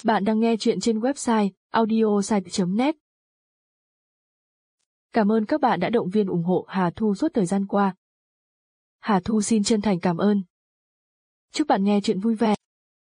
Bạn đang nghe chuyện trên website audiosite.net. Cảm ơn các bạn đã động viên ủng hộ Hà Thu suốt thời gian qua. Hà Thu xin chân thành cảm ơn. Chúc bạn nghe chuyện vui vẻ.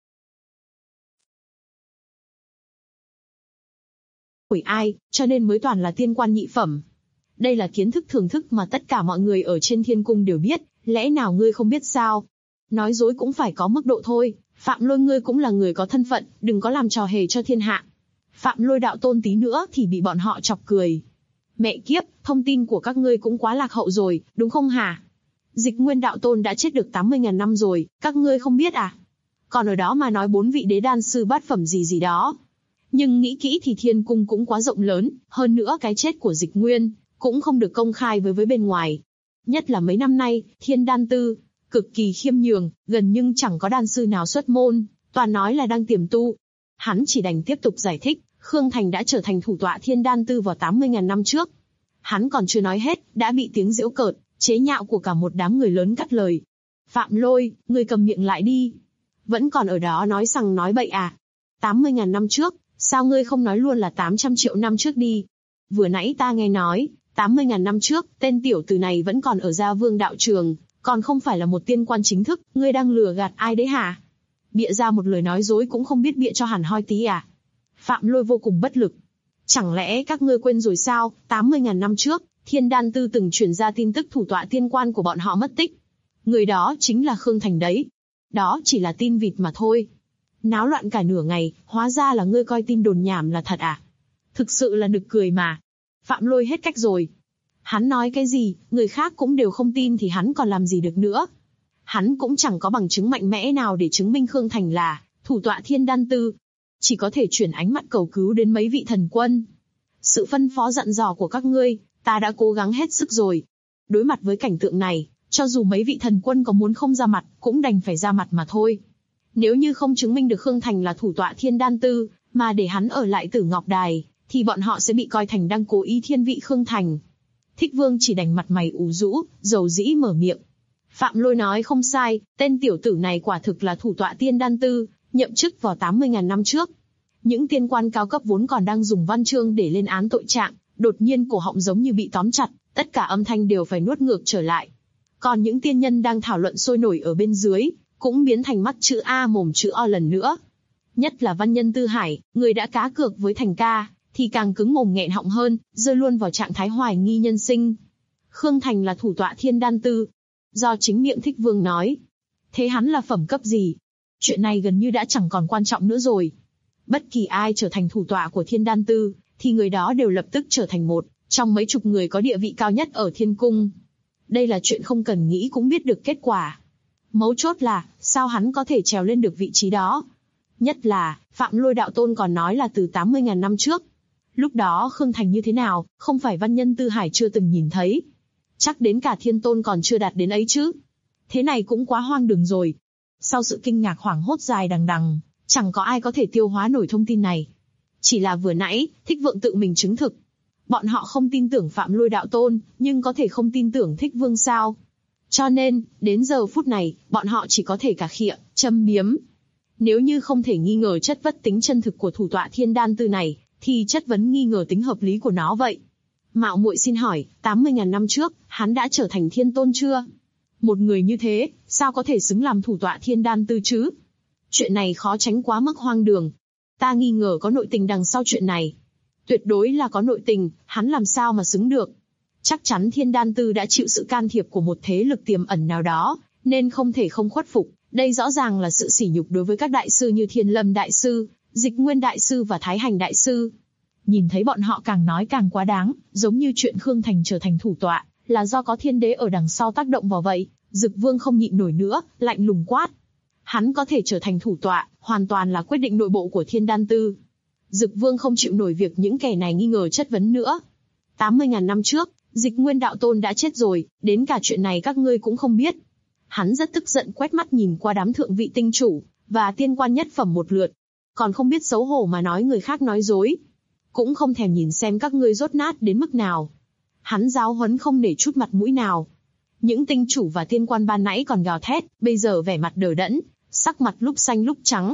Bởi ai, cho nên mới toàn là tiên quan nhị phẩm. Đây là kiến thức thưởng thức mà tất cả mọi người ở trên thiên cung đều biết, lẽ nào ngươi không biết sao? Nói dối cũng phải có mức độ thôi, Phạm Lôi ngươi cũng là người có thân phận, đừng có làm trò hề cho thiên hạ. Phạm Lôi đạo tôn tí nữa thì bị bọn họ chọc cười. Mẹ kiếp, thông tin của các ngươi cũng quá lạc hậu rồi, đúng không hả? Dịch Nguyên đạo tôn đã chết được 80.000 năm rồi, các ngươi không biết à? Còn ở đó mà nói 4 vị đế đan sư bát phẩm gì đó. Nhưng nghĩ kỹ thì thiên cung cũng quá rộng lớn, hơn nữa cái chết của Dịch Nguyên cũng không được công khai với bên ngoài. Nhất là mấy năm nay, Thiên Đan Tư cực kỳ khiêm nhường, gần nhưng chẳng có đan sư nào xuất môn, toàn nói là đang tiềm tu. Hắn chỉ đành tiếp tục giải thích, Khương Thành đã trở thành thủ tọa Thiên Đan Tư vào 80.000 năm trước. Hắn còn chưa nói hết, đã bị tiếng giễu cợt, chế nhạo của cả một đám người lớn cắt lời. Phạm Lôi, ngươi cầm miệng lại đi. Vẫn còn ở đó nói sằng nói bậy à? 80.000 năm trước, sao ngươi không nói luôn là 800 triệu năm trước đi? Vừa nãy ta nghe nói, 80.000 năm trước, tên tiểu tử này vẫn còn ở Gia Vương đạo trường, còn không phải là một tiên quan chính thức, ngươi đang lừa gạt ai đấy hả? Bịa ra một lời nói dối cũng không biết bịa cho hẳn hoi tí à? Phạm Lôi vô cùng bất lực. Chẳng lẽ các ngươi quên rồi sao, 80.000 năm trước, Thiên Đan Tư từng truyền ra tin tức thủ tọa tiên quan của bọn họ mất tích. Người đó chính là Khương Thành đấy. Đó chỉ là tin vịt mà thôi. Náo loạn cả nửa ngày, hóa ra là ngươi coi tin đồn nhảm là thật à? Thực sự là nực cười mà. Phạm Lôi hết cách rồi. Hắn nói cái gì, người khác cũng đều không tin thì hắn còn làm gì được nữa. Hắn cũng chẳng có bằng chứng mạnh mẽ nào để chứng minh Khương Thành là thủ tọa Thiên Đan Tư. Chỉ có thể chuyển ánh mắt cầu cứu đến mấy vị thần quân. Sự phân phó dặn dò của các ngươi, ta đã cố gắng hết sức rồi. Đối mặt với cảnh tượng này, cho dù mấy vị thần quân có muốn không ra mặt, cũng đành phải ra mặt mà thôi. Nếu như không chứng minh được Khương Thành là thủ tọa Thiên Đan Tư, mà để hắn ở lại Tử Ngọc Đài, thì bọn họ sẽ bị coi thành đang cố ý thiên vị Khương Thành. Thích Vương chỉ đành mặt mày ủ rũ, dầu dĩ mở miệng. Phạm Lôi nói không sai, tên tiểu tử này quả thực là thủ tọa Thiên Đan Tư, nhậm chức vào 80.000 năm trước. Những tiên quan cao cấp vốn còn đang dùng văn chương để lên án tội trạng, đột nhiên cổ họng giống như bị tóm chặt, tất cả âm thanh đều phải nuốt ngược trở lại. Còn những tiên nhân đang thảo luận sôi nổi ở bên dưới, cũng biến thành mắt chữ A mồm chữ O lần nữa. Nhất là văn nhân Tư Hải, người đã cá cược với Thành ca, thì càng cứng mồm nghẹn họng hơn, rơi luôn vào trạng thái hoài nghi nhân sinh. Khương Thành là thủ tọa Thiên Đan Tư. Do chính miệng Thích Vương nói. Thế hắn là phẩm cấp gì? Chuyện này gần như đã chẳng còn quan trọng nữa rồi. Bất kỳ ai trở thành thủ tọa của Thiên Đan Tư, thì người đó đều lập tức trở thành một trong mấy chục người có địa vị cao nhất ở Thiên Cung. Đây là chuyện không cần nghĩ cũng biết được kết quả. Mấu chốt là, sao hắn có thể trèo lên được vị trí đó? Nhất là, Phạm Lôi đạo tôn còn nói là từ 80.000 năm trước. Lúc đó Khương Thành như thế nào, không phải văn nhân Tư Hải chưa từng nhìn thấy. Chắc đến cả Thiên Tôn còn chưa đạt đến ấy chứ. Thế này cũng quá hoang đường rồi. Sau sự kinh ngạc hoảng hốt dài đằng đằng, chẳng có ai có thể tiêu hóa nổi thông tin này. Chỉ là vừa nãy, Thích Vượng tự mình chứng thực. Bọn họ không tin tưởng Phạm Lôi đạo tôn, nhưng có thể không tin tưởng Thích Vương sao? Cho nên, đến giờ phút này, bọn họ chỉ có thể cà khịa, châm biếm. Nếu như không thể nghi ngờ chất vấn tính chân thực của thủ tọa Thiên Đan Tư này, thì chất vấn nghi ngờ tính hợp lý của nó vậy. Mạo muội xin hỏi, 80.000 năm trước, hắn đã trở thành Thiên Tôn chưa? Một người như thế, sao có thể xứng làm thủ tọa Thiên Đan Tư chứ? Chuyện này khó tránh quá mức hoang đường. Ta nghi ngờ có nội tình đằng sau chuyện này. Tuyệt đối là có nội tình, hắn làm sao mà xứng được? Chắc chắn Thiên Đan Tư đã chịu sự can thiệp của một thế lực tiềm ẩn nào đó, nên không thể không khuất phục. Đây rõ ràng là sự sỉ nhục đối với các đại sư như Thiên Lâm Đại Sư, Dịch Nguyên Đại Sư và Thái Hành Đại Sư. Nhìn thấy bọn họ càng nói càng quá đáng, giống như chuyện Khương Thành trở thành thủ tọa, là do có thiên đế ở đằng sau tác động vào vậy. Dực Vương không nhịn nổi nữa, lạnh lùng quát. Hắn có thể trở thành thủ tọa, hoàn toàn là quyết định nội bộ của Thiên Đan Tư. Dực Vương không chịu nổi việc những kẻ này nghi ngờ chất vấn nữa. 80.000 năm trước, Dịch Nguyên đạo tôn đã chết rồi, đến cả chuyện này các ngươi cũng không biết. Hắn rất tức giận quét mắt nhìn qua đám thượng vị tinh chủ và tiên quan nhất phẩm một lượt, còn không biết xấu hổ mà nói người khác nói dối, cũng không thèm nhìn xem các ngươi dốt nát đến mức nào. Hắn giáo huấn không để chút mặt mũi nào. Những tinh chủ và tiên quan ban nãy còn gào thét, bây giờ vẻ mặt đờ đẫn, sắc mặt lúc xanh lúc trắng.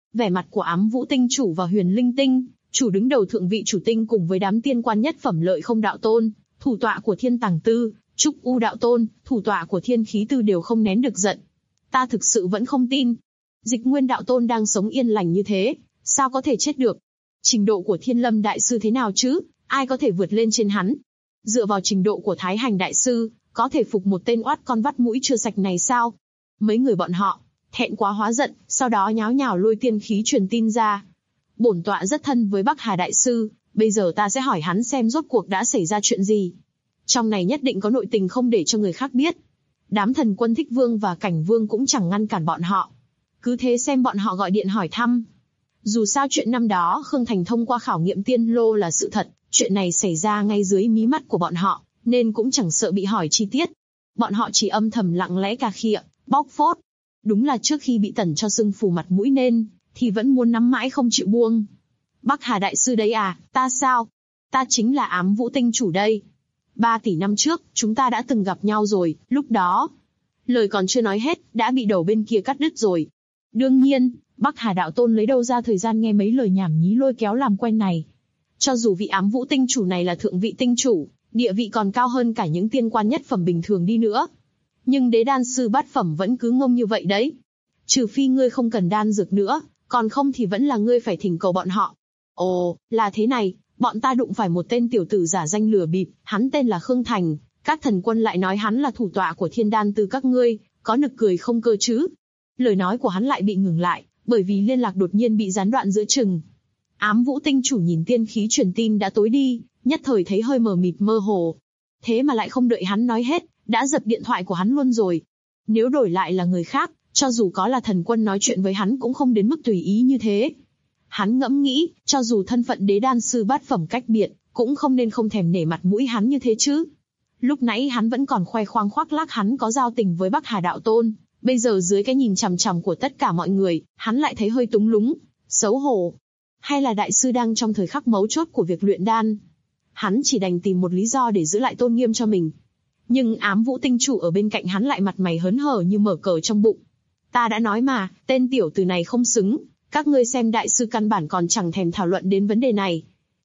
Vẻ mặt của Ám Vũ Tinh chủ và Huyền Linh Tinh chủ đứng đầu thượng vị chủ tinh cùng với đám tiên quan nhất phẩm Lợi Không đạo tôn, thủ tọa của Thiên Tàng Tư, Trúc U đạo tôn, thủ tọa của Thiên Khí Tư đều không nén được giận. Ta thực sự vẫn không tin. Dịch Nguyên đạo tôn đang sống yên lành như thế, sao có thể chết được? Trình độ của Thiên Lâm đại sư thế nào chứ? Ai có thể vượt lên trên hắn? Dựa vào trình độ của Thái Hành đại sư, có thể phục một tên oát con vắt mũi chưa sạch này sao? Mấy người bọn họ thẹn quá hóa giận, sau đó nháo nhào lôi tiên khí truyền tin ra. Bổn tọa rất thân với Bắc Hà đại sư, bây giờ ta sẽ hỏi hắn xem rốt cuộc đã xảy ra chuyện gì. Trong này nhất định có nội tình không để cho người khác biết. Đám thần quân Thích Vương và Cảnh Vương cũng chẳng ngăn cản bọn họ. Cứ thế xem bọn họ gọi điện hỏi thăm. Dù sao chuyện năm đó Khương Thành thông qua khảo nghiệm tiên lô là sự thật, chuyện này xảy ra ngay dưới mí mắt của bọn họ, nên cũng chẳng sợ bị hỏi chi tiết. Bọn họ chỉ âm thầm lặng lẽ cà khịa, bóc phốt. Đúng là trước khi bị tẩn cho sưng phù mặt mũi nên, thì vẫn muốn nắm mãi không chịu buông. Bắc Hà đại sư đấy à, ta sao? Ta chính là Ám Vũ Tinh chủ đây. 3 tỷ năm trước, chúng ta đã từng gặp nhau rồi, lúc đó. Lời còn chưa nói hết, đã bị đầu bên kia cắt đứt rồi. Đương nhiên, Bắc Hà đạo tôn lấy đâu ra thời gian nghe mấy lời nhảm nhí lôi kéo làm quen này. Cho dù vị Ám Vũ Tinh chủ này là thượng vị tinh chủ, địa vị còn cao hơn cả những tiên quan nhất phẩm bình thường đi nữa. Nhưng đế đan sư bát phẩm vẫn cứ ngông như vậy đấy. Trừ phi ngươi không cần đan dược nữa, còn không thì vẫn là ngươi phải thỉnh cầu bọn họ. Ồ, là thế này, bọn ta đụng phải một tên tiểu tử giả danh lừa bịp, hắn tên là Khương Thành, các thần quân lại nói hắn là thủ tọa của Thiên Đan Tư các ngươi, có nực cười không cơ chứ? Lời nói của hắn lại bị ngừng lại, bởi vì liên lạc đột nhiên bị gián đoạn giữa chừng. Ám Vũ Tinh chủ nhìn tiên khí truyền tin đã tối đi, nhất thời thấy hơi mờ mịt mơ hồ. Thế mà lại không đợi hắn nói hết, đã giật điện thoại của hắn luôn rồi. Nếu đổi lại là người khác, cho dù có là thần quân nói chuyện với hắn cũng không đến mức tùy ý như thế. Hắn ngẫm nghĩ, cho dù thân phận đế đan sư bát phẩm cách biệt, cũng không nên không thèm nể mặt mũi hắn như thế chứ. Lúc nãy hắn vẫn còn khoe khoang khoác lác hắn có giao tình với Bắc Hà đạo tôn, bây giờ dưới cái nhìn chằm chằm của tất cả mọi người, hắn lại thấy hơi túng lúng, xấu hổ. Hay là đại sư đang trong thời khắc mấu chốt của việc luyện đan? Hắn chỉ đành tìm một lý do để giữ lại tôn nghiêm cho mình. Nhưng Ám Vũ Tinh chủ ở bên cạnh hắn lại mặt mày hớn hở như mở cờ trong bụng. Ta đã nói mà, tên tiểu tử này không xứng, các ngươi xem đại sư căn bản còn chẳng thèm thảo luận đến vấn đề này.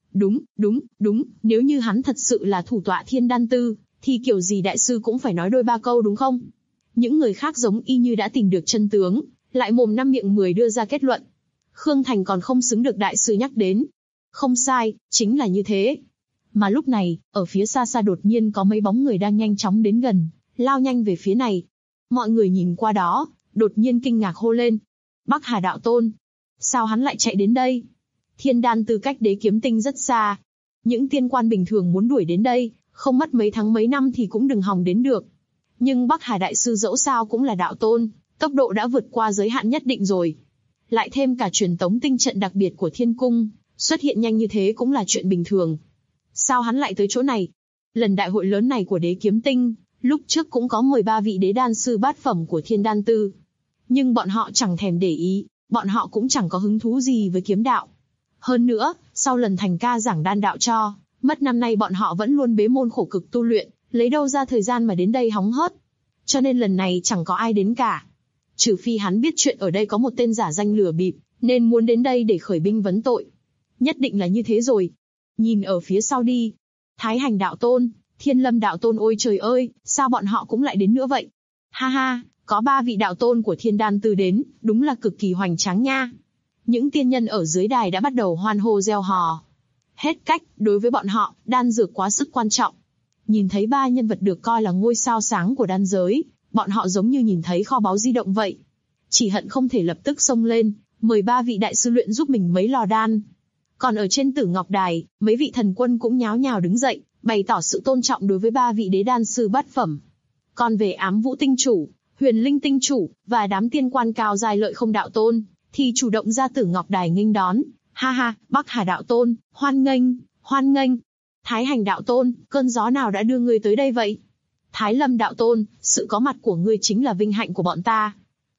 Đúng, nếu như hắn thật sự là thủ tọa Thiên Đan Tư, thì kiểu gì đại sư cũng phải nói đôi ba câu đúng không? Những người khác giống y như đã tìm được chân tướng, lại mồm năm miệng 10 đưa ra kết luận. Khương Thành còn không xứng được đại sư nhắc đến. Không sai, chính là như thế. Mà lúc này, ở phía xa xa đột nhiên có mấy bóng người đang nhanh chóng đến gần, lao nhanh về phía này. Mọi người nhìn qua đó, đột nhiên kinh ngạc hô lên. Bắc Hà đạo tôn. Sao hắn lại chạy đến đây? Thiên Đan Tư cách Đế Kiếm Tinh rất xa. Những tiên quan bình thường muốn đuổi đến đây, không mất mấy tháng mấy năm thì cũng đừng hòng đến được. Nhưng Bắc Hà đại sư dẫu sao cũng là đạo tôn, tốc độ đã vượt qua giới hạn nhất định rồi. Lại thêm cả truyền tống tinh trận đặc biệt của Thiên Cung, xuất hiện nhanh như thế cũng là chuyện bình thường. Sao hắn lại tới chỗ này? Lần đại hội lớn này của Đế Kiếm Tinh, lúc trước cũng có 13 vị đế đan sư bát phẩm của Thiên Đan Tư. Nhưng bọn họ chẳng thèm để ý, bọn họ cũng chẳng có hứng thú gì với kiếm đạo. Hơn nữa, sau lần Thành ca giảng đan đạo cho, mất năm nay bọn họ vẫn luôn bế môn khổ cực tu luyện, lấy đâu ra thời gian mà đến đây hóng hớt. Cho nên lần này chẳng có ai đến cả. Trừ phi hắn biết chuyện ở đây có một tên giả danh lừa bịp, nên muốn đến đây để khởi binh vấn tội. Nhất định là như thế rồi. Nhìn ở phía sau đi. Thái Hành đạo tôn, Thiên Lâm đạo tôn, ôi trời ơi, sao bọn họ cũng lại đến nữa vậy? Ha ha, có 3 vị đạo tôn của Thiên Đan Tư đến, đúng là cực kỳ hoành tráng nha. Những tiên nhân ở dưới đài đã bắt đầu hoan hô reo hò. Hết cách, đối với bọn họ, đan dược quá sức quan trọng. Nhìn thấy 3 nhân vật được coi là ngôi sao sáng của đan giới, bọn họ giống như nhìn thấy kho báu di động vậy. Chỉ hận không thể lập tức xông lên, mời 3 vị đại sư luyện giúp mình mấy lò đan. Còn ở trên Tử Ngọc Đài, mấy vị thần quân cũng nháo nhào đứng dậy, bày tỏ sự tôn trọng đối với 3 vị đế đan sư bát phẩm. Còn về Ám Vũ Tinh chủ, Huyền Linh Tinh chủ và đám tiên quan cao giai Lợi Không đạo tôn, thì chủ động ra Tử Ngọc Đài nghênh đón. Ha ha, Bắc Hà đạo tôn, hoan nghênh, hoan nghênh. Thái Hành đạo tôn, cơn gió nào đã đưa ngươi tới đây vậy? Thái Lâm đạo tôn, sự có mặt của ngươi chính là vinh hạnh của bọn ta.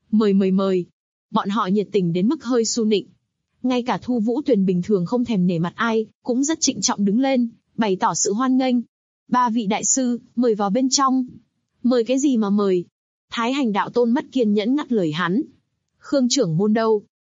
Mời. Bọn họ nhiệt tình đến mức hơi su nịnh. Ngay cả Thu Vũ Tuyền bình thường không thèm nể mặt ai, cũng rất trịnh trọng đứng lên, bày tỏ sự hoan nghênh. 3 vị đại sư, mời vào bên trong. Mời cái gì mà mời? Thái Hành đạo tôn mất kiên nhẫn ngắt lời hắn. Khương trưởng môn đâu?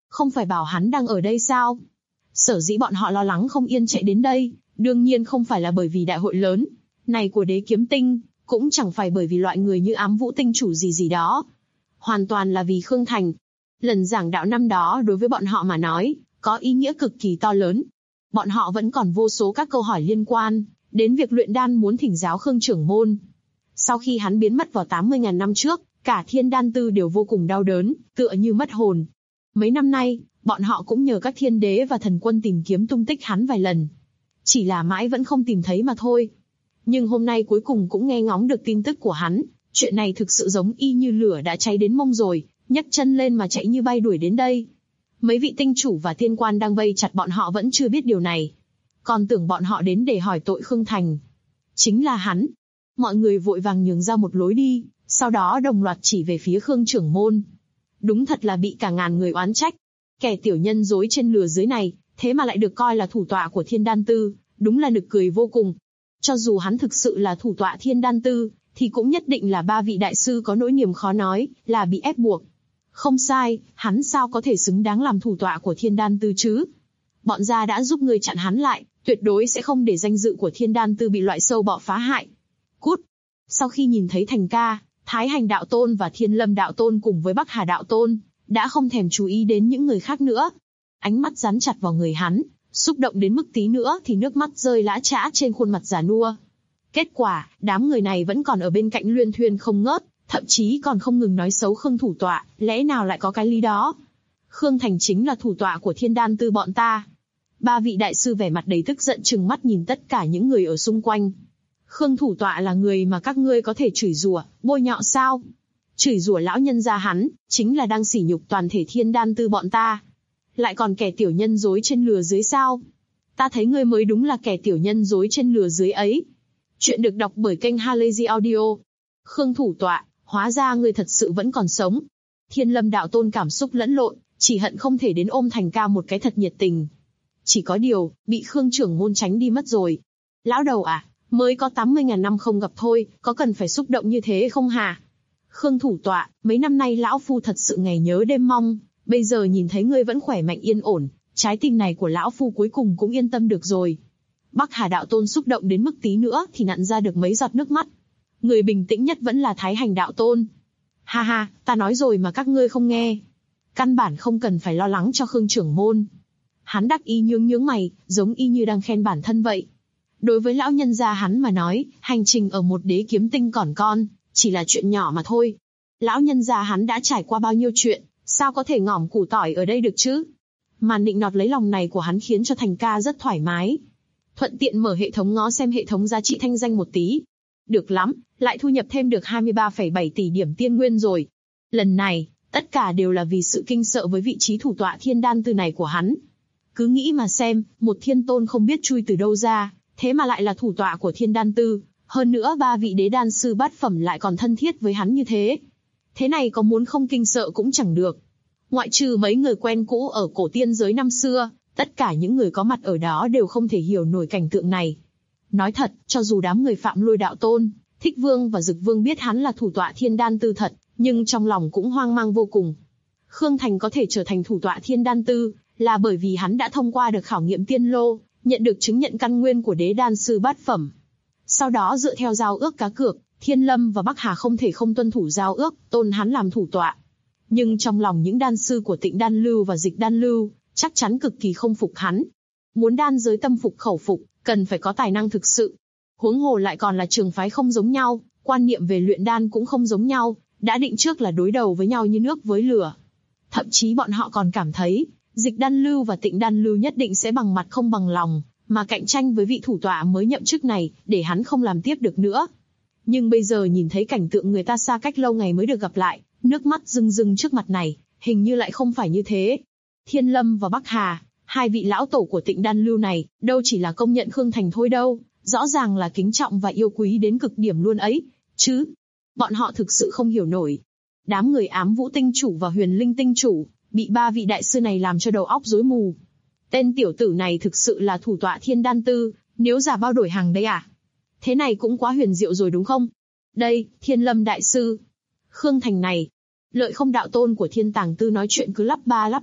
Không phải bảo hắn đang ở đây sao? Sở dĩ bọn họ lo lắng không yên chạy đến đây, đương nhiên không phải là bởi vì đại hội lớn này của Đế Kiếm Tinh, cũng chẳng phải bởi vì loại người như Ám Vũ Tinh chủ gì gì đó. Hoàn toàn là vì Khương Thành. Lần giảng đạo năm đó đối với bọn họ mà nói, có ý nghĩa cực kỳ to lớn. Bọn họ vẫn còn vô số các câu hỏi liên quan đến việc luyện đan muốn thỉnh giáo Khương trưởng môn. Sau khi hắn biến mất vào 80.000 năm trước, cả Thiên Đan Tư đều vô cùng đau đớn, tựa như mất hồn. Mấy năm nay, bọn họ cũng nhờ các thiên đế và thần quân tìm kiếm tung tích hắn vài lần. Chỉ là mãi vẫn không tìm thấy mà thôi. Nhưng hôm nay cuối cùng cũng nghe ngóng được tin tức của hắn, chuyện này thực sự giống y như lửa đã cháy đến mông rồi, nhấc chân lên mà chạy như bay đuổi đến đây. Mấy vị tinh chủ và thiên quan đang vây chặt bọn họ vẫn chưa biết điều này. Còn tưởng bọn họ đến để hỏi tội Khương Thành. Chính là hắn. Mọi người vội vàng nhường ra một lối đi, sau đó đồng loạt chỉ về phía Khương trưởng môn. Đúng thật là bị cả ngàn người oán trách. Kẻ tiểu nhân dối trên lừa dưới này, thế mà lại được coi là thủ tọa của Thiên Đan Tư, đúng là nực cười vô cùng. Cho dù hắn thực sự là thủ tọa Thiên Đan Tư, thì cũng nhất định là ba vị đại sư có nỗi niềm khó nói, là bị ép buộc. Không sai, hắn sao có thể xứng đáng làm thủ tọa của Thiên Đan Tư chứ? Bọn gia đã giúp ngươi chặn hắn lại, tuyệt đối sẽ không để danh dự của Thiên Đan Tư bị loại sâu bọ phá hại. Cút! Sau khi nhìn thấy Thành Ca, Thái Hành Đạo Tôn và Thiên Lâm Đạo Tôn cùng với Bắc Hà Đạo Tôn, đã không thèm chú ý đến những người khác nữa. Ánh mắt dán chặt vào người hắn, xúc động đến mức tí nữa thì nước mắt rơi lã chã trên khuôn mặt già nua. Kết quả, đám người này vẫn còn ở bên cạnh luyên thuyên không ngớt, thậm chí còn không ngừng nói xấu Khương thủ tọa, lẽ nào lại có cái lý đó? Khương Thành chính là thủ tọa của Thiên Đan Tư bọn ta. Ba vị đại sư vẻ mặt đầy tức giận trừng mắt nhìn tất cả những người ở xung quanh. Khương thủ tọa là người mà các ngươi có thể chửi rủa, bôi nhọ sao? Chửi rủa lão nhân gia hắn, chính là đang sỉ nhục toàn thể Thiên Đan Tư bọn ta. Lại còn kẻ tiểu nhân dối trên lừa dưới sao? Ta thấy ngươi mới đúng là kẻ tiểu nhân dối trên lừa dưới ấy. Chuyện được đọc bởi kênh Halazy Audio. Khương thủ tọa, hóa ra ngươi thật sự vẫn còn sống. Thiên Lâm Đạo Tôn cảm xúc lẫn lộn, chỉ hận không thể đến ôm Thành Ca một cái thật nhiệt tình. Chỉ có điều, bị Khương trưởng môn tránh đi mất rồi. Lão đầu à, mới có 80.000 năm không gặp thôi, có cần phải xúc động như thế không hả? Khương thủ tọa, mấy năm nay lão phu thật sự ngày nhớ đêm mong, bây giờ nhìn thấy ngươi vẫn khỏe mạnh yên ổn, trái tim này của lão phu cuối cùng cũng yên tâm được rồi. Bắc Hà Đạo Tôn xúc động đến mức tí nữa thì nặn ra được mấy giọt nước mắt. Người bình tĩnh nhất vẫn là Thái Hành Đạo Tôn. Ha ha, ta nói rồi mà các ngươi không nghe. Căn bản không cần phải lo lắng cho Khương trưởng môn. Hắn đắc ý nhướng mày, giống y như đang khen bản thân vậy. Đối với lão nhân gia hắn mà nói, hành trình ở một Đế Kiếm Tinh còn con, chỉ là chuyện nhỏ mà thôi. Lão nhân gia hắn đã trải qua bao nhiêu chuyện, sao có thể ngỏm củ tỏi ở đây được chứ? Màn nịnh nọt lấy lòng này của hắn khiến cho Thành Ca rất thoải mái. Thuận tiện mở hệ thống ngó xem hệ thống giá trị thanh danh một tí. Được lắm, lại thu nhập thêm được 23,7 tỷ điểm tiên nguyên rồi. Lần này, tất cả đều là vì sự kinh sợ với vị trí thủ tọa Thiên Đan Tư này của hắn. Cứ nghĩ mà xem, một thiên tôn không biết chui từ đâu ra, thế mà lại là thủ tọa của Thiên Đan Tư, hơn nữa ba vị đế đan sư bát phẩm lại còn thân thiết với hắn như thế. Thế này có muốn không kinh sợ cũng chẳng được. Ngoại trừ mấy người quen cũ ở cổ tiên giới năm xưa, tất cả những người có mặt ở đó đều không thể hiểu nổi cảnh tượng này. Nói thật, cho dù đám người Phạm Lôi Đạo Tôn, Thích Vương và Dực Vương biết hắn là thủ tọa Thiên Đan Tư thật, nhưng trong lòng cũng hoang mang vô cùng. Khương Thành có thể trở thành thủ tọa Thiên Đan Tư, là bởi vì hắn đã thông qua được khảo nghiệm tiên lô, nhận được chứng nhận căn nguyên của đế đan sư bát phẩm. Sau đó dựa theo giao ước cá cược, Thiên Lâm và Bắc Hà không thể không tuân thủ giao ước, tôn hắn làm thủ tọa. Nhưng trong lòng những đan sư của Tịnh Đan Lưu và Dịch Đan Lưu, chắc chắn cực kỳ không phục hắn. Muốn đan giới tâm phục khẩu phục, cần phải có tài năng thực sự. Huống hồ lại còn là trường phái không giống nhau, quan niệm về luyện đan cũng không giống nhau, đã định trước là đối đầu với nhau như nước với lửa. Thậm chí bọn họ còn cảm thấy, Dịch Đan Lưu và Tịnh Đan Lưu nhất định sẽ bằng mặt không bằng lòng, mà cạnh tranh với vị thủ tọa mới nhậm chức này, để hắn không làm tiếp được nữa. Nhưng bây giờ nhìn thấy cảnh tượng người ta xa cách lâu ngày mới được gặp lại, nước mắt rưng rưng trước mặt này, hình như lại không phải như thế. Thiên Lâm và Bắc Hà, hai vị lão tổ của Tịnh Đan Lưu này, đâu chỉ là công nhận Khương Thành thôi đâu, rõ ràng là kính trọng và yêu quý đến cực điểm luôn ấy, chứ. Bọn họ thực sự không hiểu nổi. Đám người Ám Vũ Tinh Chủ và Huyền Linh Tinh Chủ, bị ba vị đại sư này làm cho đầu óc rối mù. Tên tiểu tử này thực sự là thủ tọa Thiên Đan Tư, nếu giả bao đổi hàng đây à? Thế này cũng quá huyền diệu rồi đúng không? Đây, Thiên Lâm đại sư. Khương Thành này. Lợi Không Đạo Tôn của Thiên Tàng Tư nói chuyện cứ lắp ba lắp bắp,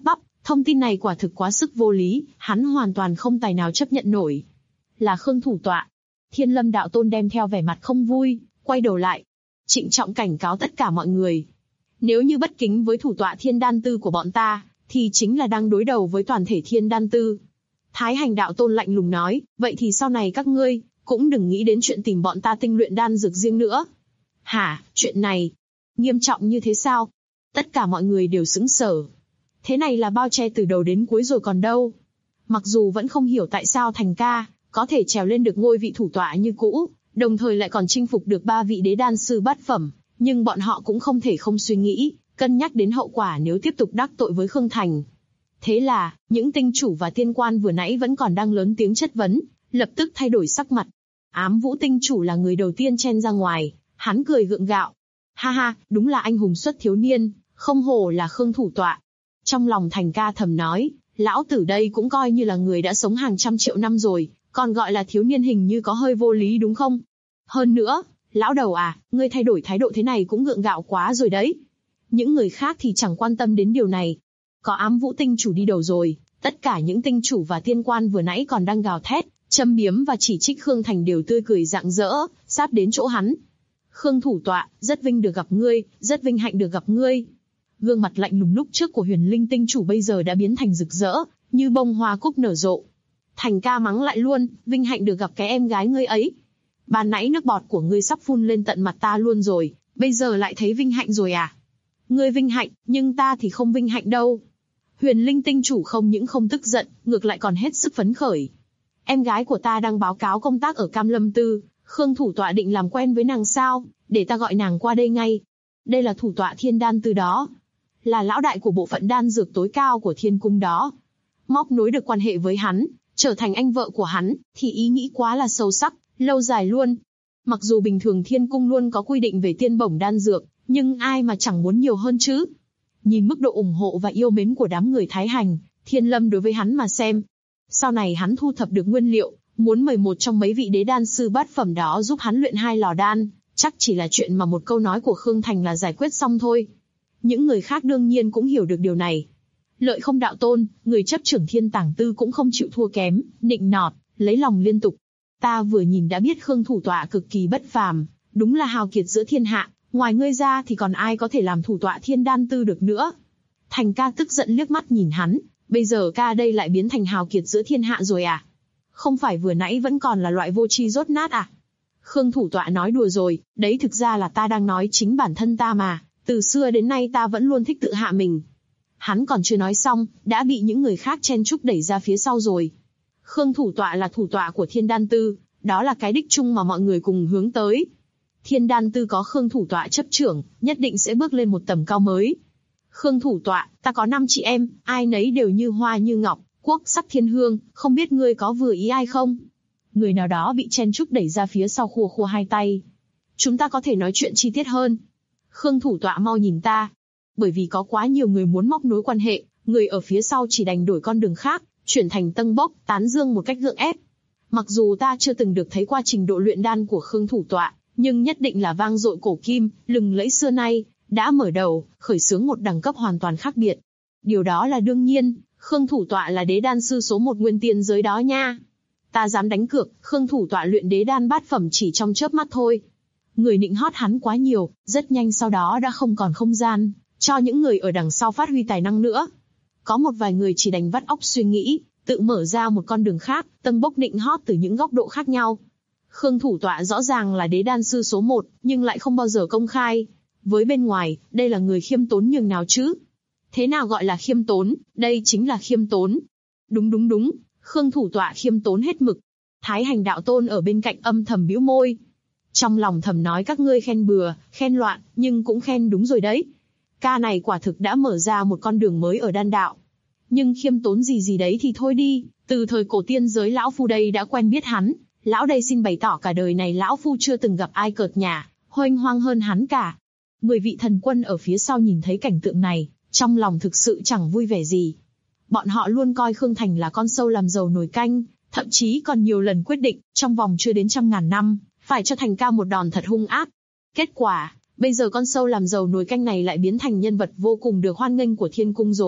Thông tin này quả thực quá sức vô lý, hắn hoàn toàn không tài nào chấp nhận nổi. Là Khương thủ tọa. Thiên Lâm đạo tôn đem theo vẻ mặt không vui, quay đầu lại, trịnh trọng cảnh cáo tất cả mọi người. Nếu như bất kính với thủ tọa Thiên Đan Tư của bọn ta, thì chính là đang đối đầu với toàn thể Thiên Đan Tư. Thái Hành đạo tôn lạnh lùng nói, vậy thì sau này các ngươi cũng đừng nghĩ đến chuyện tìm bọn ta tinh luyện đan dược riêng nữa. Hả, chuyện này nghiêm trọng như thế sao? Tất cả mọi người đều sững sờ. Thế này là bao che từ đầu đến cuối rồi còn đâu. Mặc dù vẫn không hiểu tại sao Thành ca có thể trèo lên được ngôi vị thủ tọa như cũ, đồng thời lại còn chinh phục được 3 vị đế đan sư bát phẩm, nhưng bọn họ cũng không thể không suy nghĩ, cân nhắc đến hậu quả nếu tiếp tục đắc tội với Khương Thành. Thế là, những tinh chủ và tiên quan vừa nãy vẫn còn đang lớn tiếng chất vấn, lập tức thay đổi sắc mặt. Ám Vũ tinh chủ là người đầu tiên chen ra ngoài, hắn cười gượng gạo. Ha ha, đúng là anh hùng xuất thiếu niên, không hổ là Khương thủ tọa. Trong lòng Thành ca thầm nói, lão tử đây cũng coi như là người đã sống hàng trăm triệu năm rồi, còn gọi là thiếu niên hình như có hơi vô lý đúng không? Hơn nữa, lão đầu à, ngươi thay đổi thái độ thế này cũng gượng gạo quá rồi đấy. Những người khác thì chẳng quan tâm đến điều này. Có Ám Vũ tinh chủ đi đầu rồi, tất cả những tinh chủ và tiên quan vừa nãy còn đang gào thét, châm biếm và chỉ trích Khương Thành đều tươi cười rạng rỡ, sắp đến chỗ hắn. Khương thủ tọa, rất vinh được gặp ngươi, rất vinh hạnh được gặp ngươi. Gương mặt lạnh lùng lúc trước của Huyền Linh tinh chủ bây giờ đã biến thành rực rỡ, như bông hoa cúc nở rộ. Thành ca mắng lại luôn, vinh hạnh được gặp cái em gái ngươi ấy. Ban nãy nước bọt của ngươi sắp phun lên tận mặt ta luôn rồi, bây giờ lại thấy vinh hạnh rồi à? Ngươi vinh hạnh, nhưng ta thì không vinh hạnh đâu. Huyền Linh tinh chủ không những không tức giận, ngược lại còn hết sức phấn khởi. Em gái của ta đang báo cáo công tác ở Cam Lâm Tư, Khương thủ tọa định làm quen với nàng sao, để ta gọi nàng qua đây ngay. Đây là thủ tọa Thiên Đan Tư đó, là lão đại của bộ phận đan dược tối cao của Thiên Cung đó. Móc nối được quan hệ với hắn, trở thành anh vợ của hắn, thì ý nghĩ quá là sâu sắc, lâu dài luôn. Mặc dù bình thường Thiên Cung luôn có quy định về tiên bổng đan dược, nhưng ai mà chẳng muốn nhiều hơn chứ. Nhìn mức độ ủng hộ và yêu mến của đám người Thái Hành, Thiên Lâm đối với hắn mà xem. Sau này hắn thu thập được nguyên liệu, muốn mời một trong mấy vị đế đan sư bát phẩm đó giúp hắn luyện 2 lò đan, chắc chỉ là chuyện mà một câu nói của Khương Thành là giải quyết xong thôi. Những người khác đương nhiên cũng hiểu được điều này. Lợi Không đạo tôn, người chấp trưởng Thiên Tàng Tư cũng không chịu thua kém, nịnh nọt, lấy lòng liên tục. Ta vừa nhìn đã biết Khương thủ tọa cực kỳ bất phàm, đúng là hào kiệt giữa thiên hạ, ngoài ngươi ra thì còn ai có thể làm thủ tọa Thiên Đan Tư được nữa. Thành ca tức giận liếc mắt nhìn hắn, bây giờ ca đây lại biến thành hào kiệt giữa thiên hạ rồi à? Không phải vừa nãy vẫn còn là loại vô tri rốt nát à? Khương thủ tọa nói đùa rồi, đấy thực ra là ta đang nói chính bản thân ta mà, từ xưa đến nay ta vẫn luôn thích tự hạ mình. Hắn còn chưa nói xong, đã bị những người khác chen chúc đẩy ra phía sau rồi. Khương thủ tọa là thủ tọa của Thiên Đan Tư, đó là cái đích chung mà mọi người cùng hướng tới. Thiên Đan Tư có Khương thủ tọa chấp trưởng, nhất định sẽ bước lên một tầm cao mới. Khương thủ tọa, ta có 5 chị em, ai nấy đều như hoa như ngọc, quốc sắc thiên hương, không biết ngươi có vừa ý ai không? Người nào đó bị chen chúc đẩy ra phía sau khua khua hai tay. Chúng ta có thể nói chuyện chi tiết hơn. Khương thủ tọa mau nhìn ta. Bởi vì có quá nhiều người muốn móc nối quan hệ, người ở phía sau chỉ đành đổi con đường khác, chuyển thành tâng bốc, tán dương một cách gượng ép. Mặc dù ta chưa từng được thấy qua trình độ luyện đan của Khương thủ tọa, nhưng nhất định là vang dội cổ kim, lừng lẫy xưa nay, đã mở đầu, khởi xướng một đẳng cấp hoàn toàn khác biệt. Điều đó là đương nhiên, Khương thủ tọa là đế đan sư số 1 nguyên tiên giới đó nha. Ta dám đánh cược, Khương thủ tọa luyện đế đan bát phẩm chỉ trong chớp mắt thôi. Người nịnh hót hắn quá nhiều, rất nhanh sau đó đã không còn không gian cho những người ở đằng sau phát huy tài năng nữa. Có một vài người chỉ đành vắt óc suy nghĩ, tự mở ra một con đường khác, tâng bốc nịnh hót từ những góc độ khác nhau. Khương thủ tọa rõ ràng là đế đan sư số 1, nhưng lại không bao giờ công khai. Với bên ngoài, đây là người khiêm tốn nhường nào chứ? Thế nào gọi là khiêm tốn? Đây chính là khiêm tốn. Đúng, Khương thủ tọa khiêm tốn hết mực. Thái Hành đạo tôn ở bên cạnh âm thầm bĩu môi. Trong lòng thầm nói các ngươi khen bừa, khen loạn, nhưng cũng khen đúng rồi đấy. Ca này quả thực đã mở ra một con đường mới ở đan đạo. Nhưng khiêm tốn gì đấy thì thôi đi, từ thời cổ tiên giới lão phu đây đã quen biết hắn, lão đây xin bày tỏ cả đời này lão phu chưa từng gặp ai cợt nhả, hoành hoang hơn hắn cả. 10 vị thần quân ở phía sau nhìn thấy cảnh tượng này, trong lòng thực sự chẳng vui vẻ gì. Bọn họ luôn coi Khương Thành là con sâu làm dầu nồi canh, thậm chí còn nhiều lần quyết định, trong vòng chưa đến 100.000 năm, phải cho Thành ca một đòn thật hung ác. Kết quả, bây giờ con sâu làm dầu nồi canh này lại biến thành nhân vật vô cùng được hoan nghênh của Thiên Cung rồi,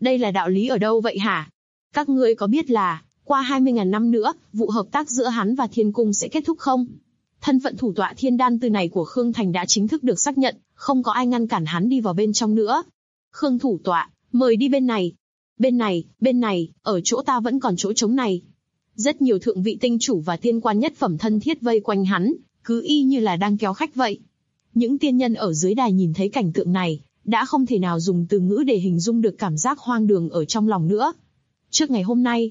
Đây là đạo lý ở đâu vậy hả? Các ngươi có biết là, qua 20.000 năm nữa, vụ hợp tác giữa hắn và Thiên Cung sẽ kết thúc không? Thân phận thủ tọa Thiên Đan Tư này của Khương Thành đã chính thức được xác nhận, không có ai ngăn cản hắn đi vào bên trong nữa. Khương thủ tọa, mời đi bên này. Bên này, ở chỗ ta vẫn còn chỗ trống này. Rất nhiều thượng vị tinh chủ và tiên quan nhất phẩm thân thiết vây quanh hắn, cứ y như là đang kéo khách vậy. Những tiên nhân ở dưới đài nhìn thấy cảnh tượng này, đã không thể nào dùng từ ngữ để hình dung được cảm giác hoang đường ở trong lòng nữa. Trước ngày hôm nay,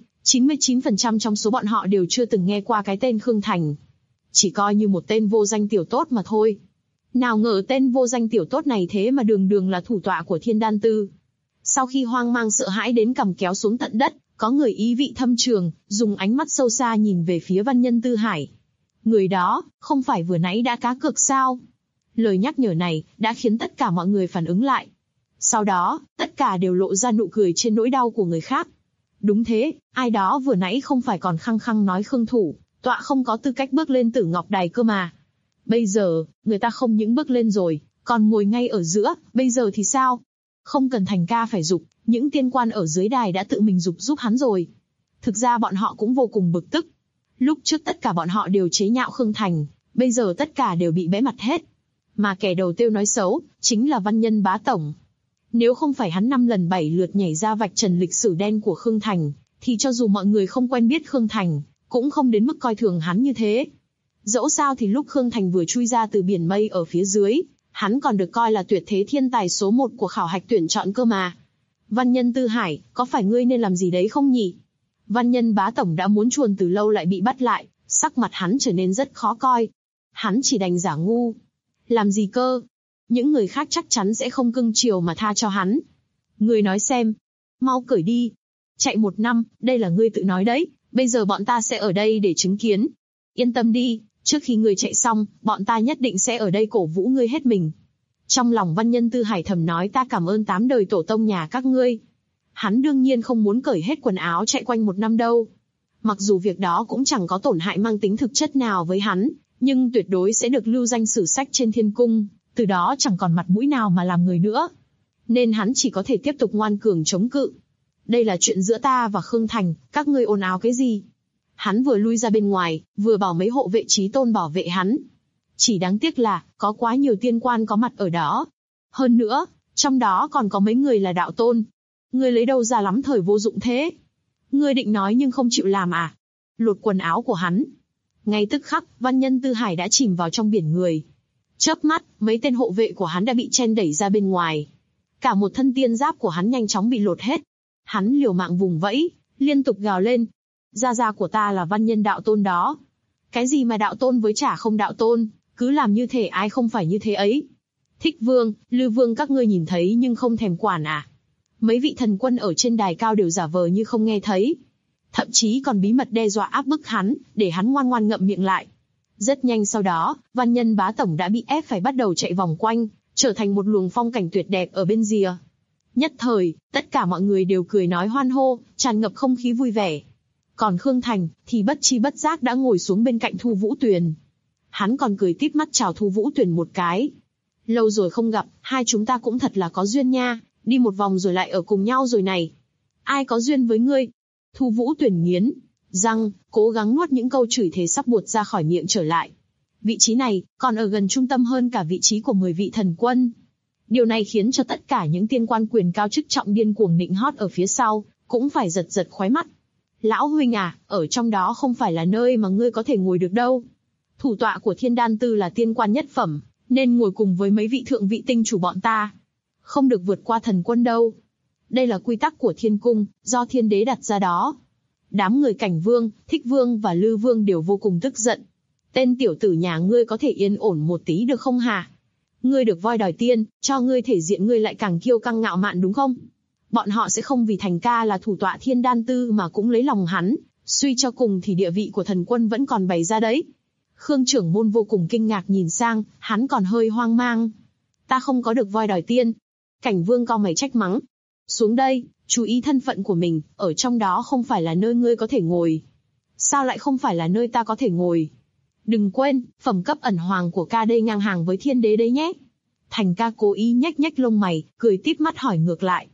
99% trong số bọn họ đều chưa từng nghe qua cái tên Khương Thành. Chỉ coi như một tên vô danh tiểu tốt mà thôi. Nào ngờ tên vô danh tiểu tốt này thế mà đường đường là thủ tọa của Thiên Đan Tư. Sau khi hoang mang sợ hãi đến cằm kéo xuống tận đất, có người ý vị thâm trường, dùng ánh mắt sâu xa nhìn về phía Văn Nhân Tư Hải. Người đó, không phải vừa nãy đã cá cược sao? Lời nhắc nhở này, đã khiến tất cả mọi người phản ứng lại. Sau đó, tất cả đều lộ ra nụ cười trên nỗi đau của người khác. Đúng thế, ai đó vừa nãy không phải còn khăng khăng nói Khương thủ tọa không có tư cách bước lên Tử Ngọc Đài cơ mà. Bây giờ, người ta không những bước lên rồi, còn ngồi ngay ở giữa, bây giờ thì sao? Không cần Thành ca phải giục, những tiên quan ở dưới đài đã tự mình giục giúp hắn rồi. Thực ra bọn họ cũng vô cùng bực tức. Lúc trước tất cả bọn họ đều chế nhạo Khương Thành, bây giờ tất cả đều bị bẽ mặt hết. Mà kẻ đầu tiêu nói xấu, chính là Văn Nhân bá tổng. Nếu không phải hắn 5 lần 7 lượt nhảy ra vạch trần lịch sử đen của Khương Thành, thì cho dù mọi người không quen biết Khương Thành, cũng không đến mức coi thường hắn như thế. Dẫu sao thì lúc Khương Thành vừa chui ra từ biển mây ở phía dưới, hắn còn được coi là tuyệt thế thiên tài số 1 của khảo hạch tuyển chọn cơ mà. Văn Nhân Tư Hải, có phải ngươi nên làm gì đấy không nhỉ? Văn Nhân bá tổng đã muốn chuồn từ lâu lại bị bắt lại, sắc mặt hắn trở nên rất khó coi. Hắn chỉ đành giả ngu. Làm gì cơ? Những người khác chắc chắn sẽ không cưng chiều mà tha cho hắn. Ngươi nói xem. Mau cởi đi. Chạy 1 năm, đây là ngươi tự nói đấy, bây giờ bọn ta sẽ ở đây để chứng kiến. Yên tâm đi, trước khi ngươi chạy xong, bọn ta nhất định sẽ ở đây cổ vũ ngươi hết mình. Trong lòng Văn Nhân Tư Hải thầm nói ta cảm ơn 8 đời tổ tông nhà các ngươi. Hắn đương nhiên không muốn cởi hết quần áo chạy quanh 1 năm đâu. Mặc dù việc đó cũng chẳng có tổn hại mang tính thực chất nào với hắn, nhưng tuyệt đối sẽ được lưu danh sử sách trên thiên cung, từ đó chẳng còn mặt mũi nào mà làm người nữa. Nên hắn chỉ có thể tiếp tục ngoan cường chống cự. Đây là chuyện giữa ta và Khương Thành, các ngươi ồn ào cái gì? Hắn vừa lui ra bên ngoài, vừa bảo mấy hộ vệ chí tôn bảo vệ hắn. Chỉ đáng tiếc là, có quá nhiều tiên quan có mặt ở đó. Hơn nữa, trong đó còn có mấy người là đạo tôn. Ngươi lấy đâu ra lắm thời vô dụng thế? Ngươi định nói nhưng không chịu làm à? Lột quần áo của hắn. Ngay tức khắc, Văn Nhân Tư Hải đã chìm vào trong biển người. Chớp mắt, mấy tên hộ vệ của hắn đã bị chen đẩy ra bên ngoài. Cả một thân tiên giáp của hắn nhanh chóng bị lột hết. Hắn liều mạng vùng vẫy, liên tục gào lên. Gia của ta là Văn Nhân đạo tôn đó. Cái gì mà đạo tôn với chả không đạo tôn, cứ làm như thể ai không phải như thế ấy. Thích Vương, Lư Vương các ngươi nhìn thấy nhưng không thèm quản à? Mấy vị thần quân ở trên đài cao đều giả vờ như không nghe thấy. Thậm chí còn bí mật đe dọa áp bức hắn, để hắn ngoan ngoan ngậm miệng lại. Rất nhanh sau đó, Văn Nhân bá tổng đã bị ép phải bắt đầu chạy vòng quanh, trở thành một luồng phong cảnh tuyệt đẹp ở bên rìa. Nhất thời, tất cả mọi người đều cười nói hoan hô, tràn ngập không khí vui vẻ. Còn Khương Thành, thì bất chi bất giác đã ngồi xuống bên cạnh Thu Vũ Tuyền. Hắn còn cười tít mắt chào Thu Vũ Tuyền một cái. Lâu rồi không gặp, hai chúng ta cũng thật là có duyên nha, đi một vòng rồi lại ở cùng nhau rồi này. Ai có duyên với ngươi? Thu Vũ Tuyền nghiến răng, cố gắng nuốt những câu chửi thề sắp buột ra khỏi miệng trở lại. Vị trí này, còn ở gần trung tâm hơn cả vị trí của 10 vị thần quân. Điều này khiến cho tất cả những tiên quan quyền cao chức trọng điên cuồng nịnh hót ở phía sau, cũng phải giật giật khóe mắt. Lão huynh à, ở trong đó không phải là nơi mà ngươi có thể ngồi được đâu. Thủ tọa của Thiên Đan Tư là tiên quan nhất phẩm, nên ngồi cùng với mấy vị thượng vị tinh chủ bọn ta. Không được vượt qua thần quân đâu. Đây là quy tắc của thiên cung, do thiên đế đặt ra đó. Đám người Cảnh Vương, Thích Vương và Lư Vương đều vô cùng tức giận. Tên tiểu tử nhà ngươi có thể yên ổn một tí được không hả? Ngươi được voi đòi tiên, cho ngươi thể diện ngươi lại càng kiêu căng ngạo mạn đúng không? Bọn họ sẽ không vì Thành ca là thủ tọa Thiên Đan Tư mà cũng lấy lòng hắn, suy cho cùng thì địa vị của thần quân vẫn còn bày ra đấy. Khương trưởng môn vô cùng kinh ngạc nhìn sang, hắn còn hơi hoang mang. Ta không có được voi đòi tiên. Cảnh Vương cau mày trách mắng. Xuống đây, chú ý thân phận của mình, ở trong đó không phải là nơi ngươi có thể ngồi. Sao lại không phải là nơi ta có thể ngồi? Đừng quên, phẩm cấp ẩn hoàng của ca đây ngang hàng với thiên đế đấy nhé. Thành ca cố ý nhếch nhếch lông mày, cười tít mắt hỏi ngược lại.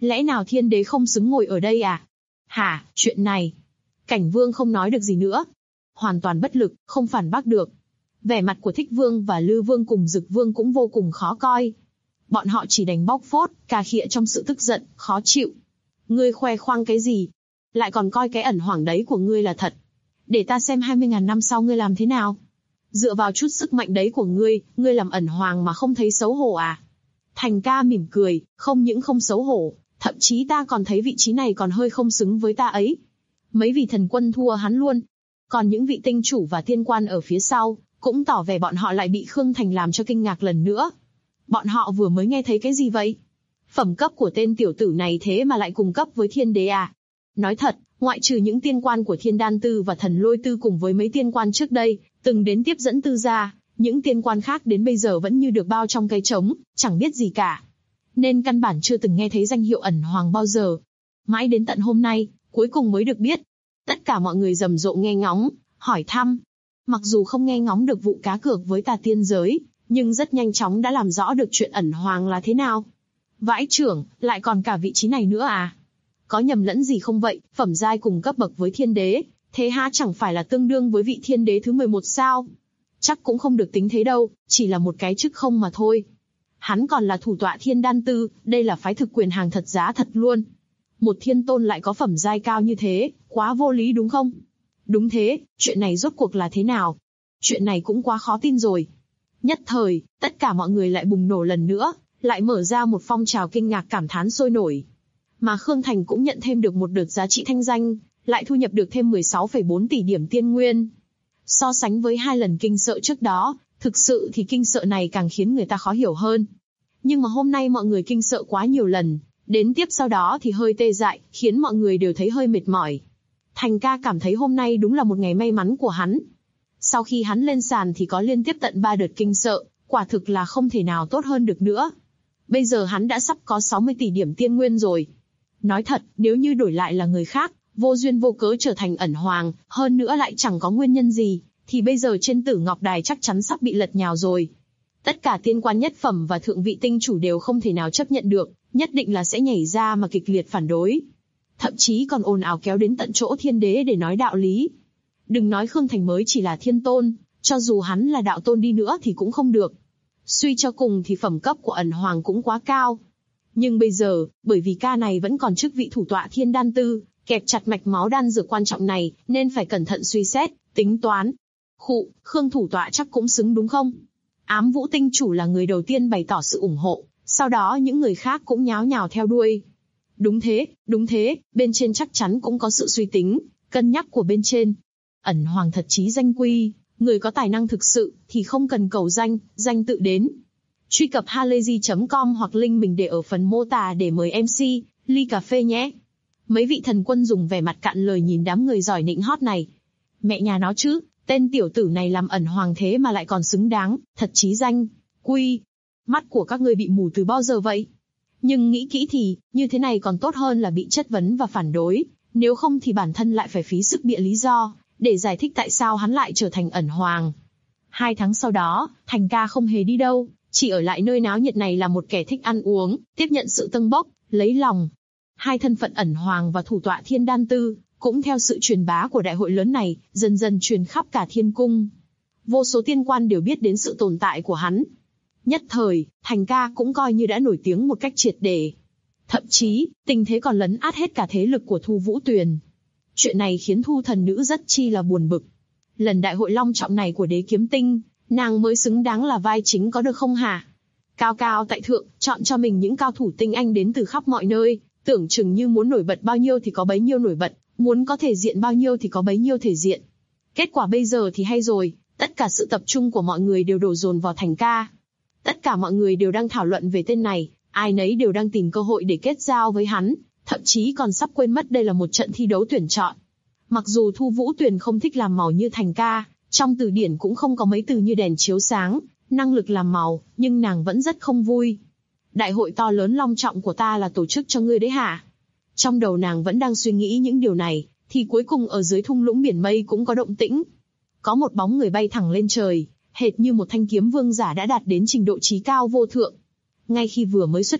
Lẽ nào thiên đế không xứng ngồi ở đây à? Hả, chuyện này. Cảnh Vương không nói được gì nữa. Hoàn toàn bất lực, không phản bác được. Vẻ mặt của Thích Vương và Lư Vương cùng Dực Vương cũng vô cùng khó coi. Bọn họ chỉ đành bóc phốt, cà khịa trong sự tức giận, khó chịu. Ngươi khoe khoang cái gì? Lại còn coi cái ẩn hoàng đấy của ngươi là thật. Để ta xem 20.000 năm sau ngươi làm thế nào. Dựa vào chút sức mạnh đấy của ngươi làm ẩn hoàng mà không thấy xấu hổ à? Thành ca mỉm cười, không những không xấu hổ, thậm chí ta còn thấy vị trí này còn hơi không xứng với ta ấy. Mấy vị thần quân thua hắn luôn. Còn những vị tinh chủ và thiên quan ở phía sau, cũng tỏ vẻ bọn họ lại bị Khương Thành làm cho kinh ngạc lần nữa. Bọn họ vừa mới nghe thấy cái gì vậy? Phẩm cấp của tên tiểu tử này thế mà lại cùng cấp với thiên đế à? Nói thật, ngoại trừ những tiên quan của Thiên Đan Tư và Thần Lôi Tư cùng với mấy tiên quan trước đây, từng đến tiếp dẫn tư ra, những tiên quan khác đến bây giờ vẫn như được bao trong cái trống, chẳng biết gì cả. Nên căn bản chưa từng nghe thấy danh hiệu ẩn hoàng bao giờ. Mãi đến tận hôm nay, cuối cùng mới được biết. Tất cả mọi người rầm rộ nghe ngóng, hỏi thăm. Mặc dù không nghe ngóng được vụ cá cược với tà tiên giới, nhưng rất nhanh chóng đã làm rõ được chuyện ẩn hoàng là thế nào. Vãi trưởng, lại còn cả vị trí này nữa à? Có nhầm lẫn gì không vậy? Phẩm giai cùng cấp bậc với thiên đế, thế há chẳng phải là tương đương với vị thiên đế thứ 11 sao? Chắc cũng không được tính thế đâu, chỉ là một cái chức không mà thôi. Hắn còn là thủ tọa Thiên Đan Tư, đây là phái thực quyền hàng thật giá thật luôn. Một thiên tôn lại có phẩm giai cao như thế, quá vô lý đúng không? Đúng thế, chuyện này rốt cuộc là thế nào? Chuyện này cũng quá khó tin rồi. Nhất thời, tất cả mọi người lại bùng nổ lần nữa, lại mở ra một phong trào kinh ngạc cảm thán sôi nổi. Mà Khương Thành cũng nhận thêm được một đợt giá trị thanh danh, lại thu nhập được thêm 16,4 tỷ điểm tiên nguyên. So sánh với 2 lần kinh sợ trước đó, thực sự thì kinh sợ này càng khiến người ta khó hiểu hơn. Nhưng mà hôm nay mọi người kinh sợ quá nhiều lần, đến tiếp sau đó thì hơi tê dại, khiến mọi người đều thấy hơi mệt mỏi. Thành ca cảm thấy hôm nay đúng là một ngày may mắn của hắn. Sau khi hắn lên sàn thì có liên tiếp tận 3 đợt kinh sợ, quả thực là không thể nào tốt hơn được nữa. Bây giờ hắn đã sắp có 60 tỷ điểm tiên nguyên rồi. Nói thật, nếu như đổi lại là người khác, vô duyên vô cớ trở thành ẩn hoàng, hơn nữa lại chẳng có nguyên nhân gì, thì bây giờ trên Tử Ngọc Đài chắc chắn sắp bị lật nhào rồi. Tất cả tiên quan nhất phẩm và thượng vị tinh chủ đều không thể nào chấp nhận được, nhất định là sẽ nhảy ra mà kịch liệt phản đối. Thậm chí còn ồn ào kéo đến tận chỗ thiên đế để nói đạo lý. Đừng nói Khương Thành mới chỉ là thiên tôn, cho dù hắn là đạo tôn đi nữa thì cũng không được. Suy cho cùng thì phẩm cấp của ẩn hoàng cũng quá cao. Nhưng bây giờ, bởi vì ca này vẫn còn chức vị thủ tọa Thiên Đan Tư, kẹp chặt mạch máu đan dược quan trọng này, nên phải cẩn thận suy xét, tính toán. Khụ, Khương thủ tọa chắc cũng xứng đúng không? Ám Vũ tinh chủ là người đầu tiên bày tỏ sự ủng hộ, sau đó những người khác cũng nháo nhào theo đuôi. Đúng thế, bên trên chắc chắn cũng có sự suy tính, cân nhắc của bên trên. Ẩn hoàng thật chí danh quy, người có tài năng thực sự thì không cần cầu danh, danh tự đến. Truy cập halayzi.com hoặc link mình để ở phần mô tả để mời MC, ly cà phê nhé. Mấy vị thần quân dùng vẻ mặt cạn lời nhìn đám người giỏi nịnh hót này. Mẹ nhà nó chứ, tên tiểu tử này làm ẩn hoàng thế mà lại còn xứng đáng, thật chí danh, quy. Mắt của các ngươi bị mù từ bao giờ vậy? Nhưng nghĩ kỹ thì, như thế này còn tốt hơn là bị chất vấn và phản đối, nếu không thì bản thân lại phải phí sức bịa lý do, để giải thích tại sao hắn lại trở thành ẩn hoàng. 2 tháng sau đó, Thành ca không hề đi đâu, chỉ ở lại nơi náo nhiệt này là một kẻ thích ăn uống, tiếp nhận sự tâng bốc, lấy lòng. 2 thân phận ẩn hoàng và thủ tọa Thiên Đan Tư, cũng theo sự truyền bá của đại hội lớn này, dần dần truyền khắp cả thiên cung. Vô số tiên quan đều biết đến sự tồn tại của hắn. Nhất thời, Thành ca cũng coi như đã nổi tiếng một cách triệt để. Thậm chí, tình thế còn lấn át hết cả thế lực của Thu Vũ Tuyền. Chuyện này khiến Thu thần nữ rất chi là buồn bực. Lần đại hội long trọng này của Đế Kiếm Tinh, nàng mới xứng đáng là vai chính có được không hả? Cao cao tại thượng, chọn cho mình những cao thủ tinh anh đến từ khắp mọi nơi, tưởng chừng như muốn nổi bật bao nhiêu thì có bấy nhiêu nổi bật, muốn có thể diện bao nhiêu thì có bấy nhiêu thể diện. Kết quả bây giờ thì hay rồi, tất cả sự tập trung của mọi người đều đổ dồn vào Thành ca. Tất cả mọi người đều đang thảo luận về tên này, ai nấy đều đang tìm cơ hội để kết giao với hắn, thậm chí còn sắp quên mất đây là một trận thi đấu tuyển chọn. Mặc dù Thu Vũ Tuyền không thích làm màu như Thành ca, trong từ điển cũng không có mấy từ như đèn chiếu sáng, năng lực làm màu, nhưng nàng vẫn rất không vui. Đại hội to lớn long trọng của ta là tổ chức cho ngươi đấy hả? Trong đầu nàng vẫn đang suy nghĩ những điều này, thì cuối cùng ở dưới thung lũng biển mây cũng có động tĩnh. Có một bóng người bay thẳng lên trời, hệt như một thanh kiếm vương giả đã đạt đến trình độ trí cao vô thượng. Ngay khi vừa mới xuất hiện,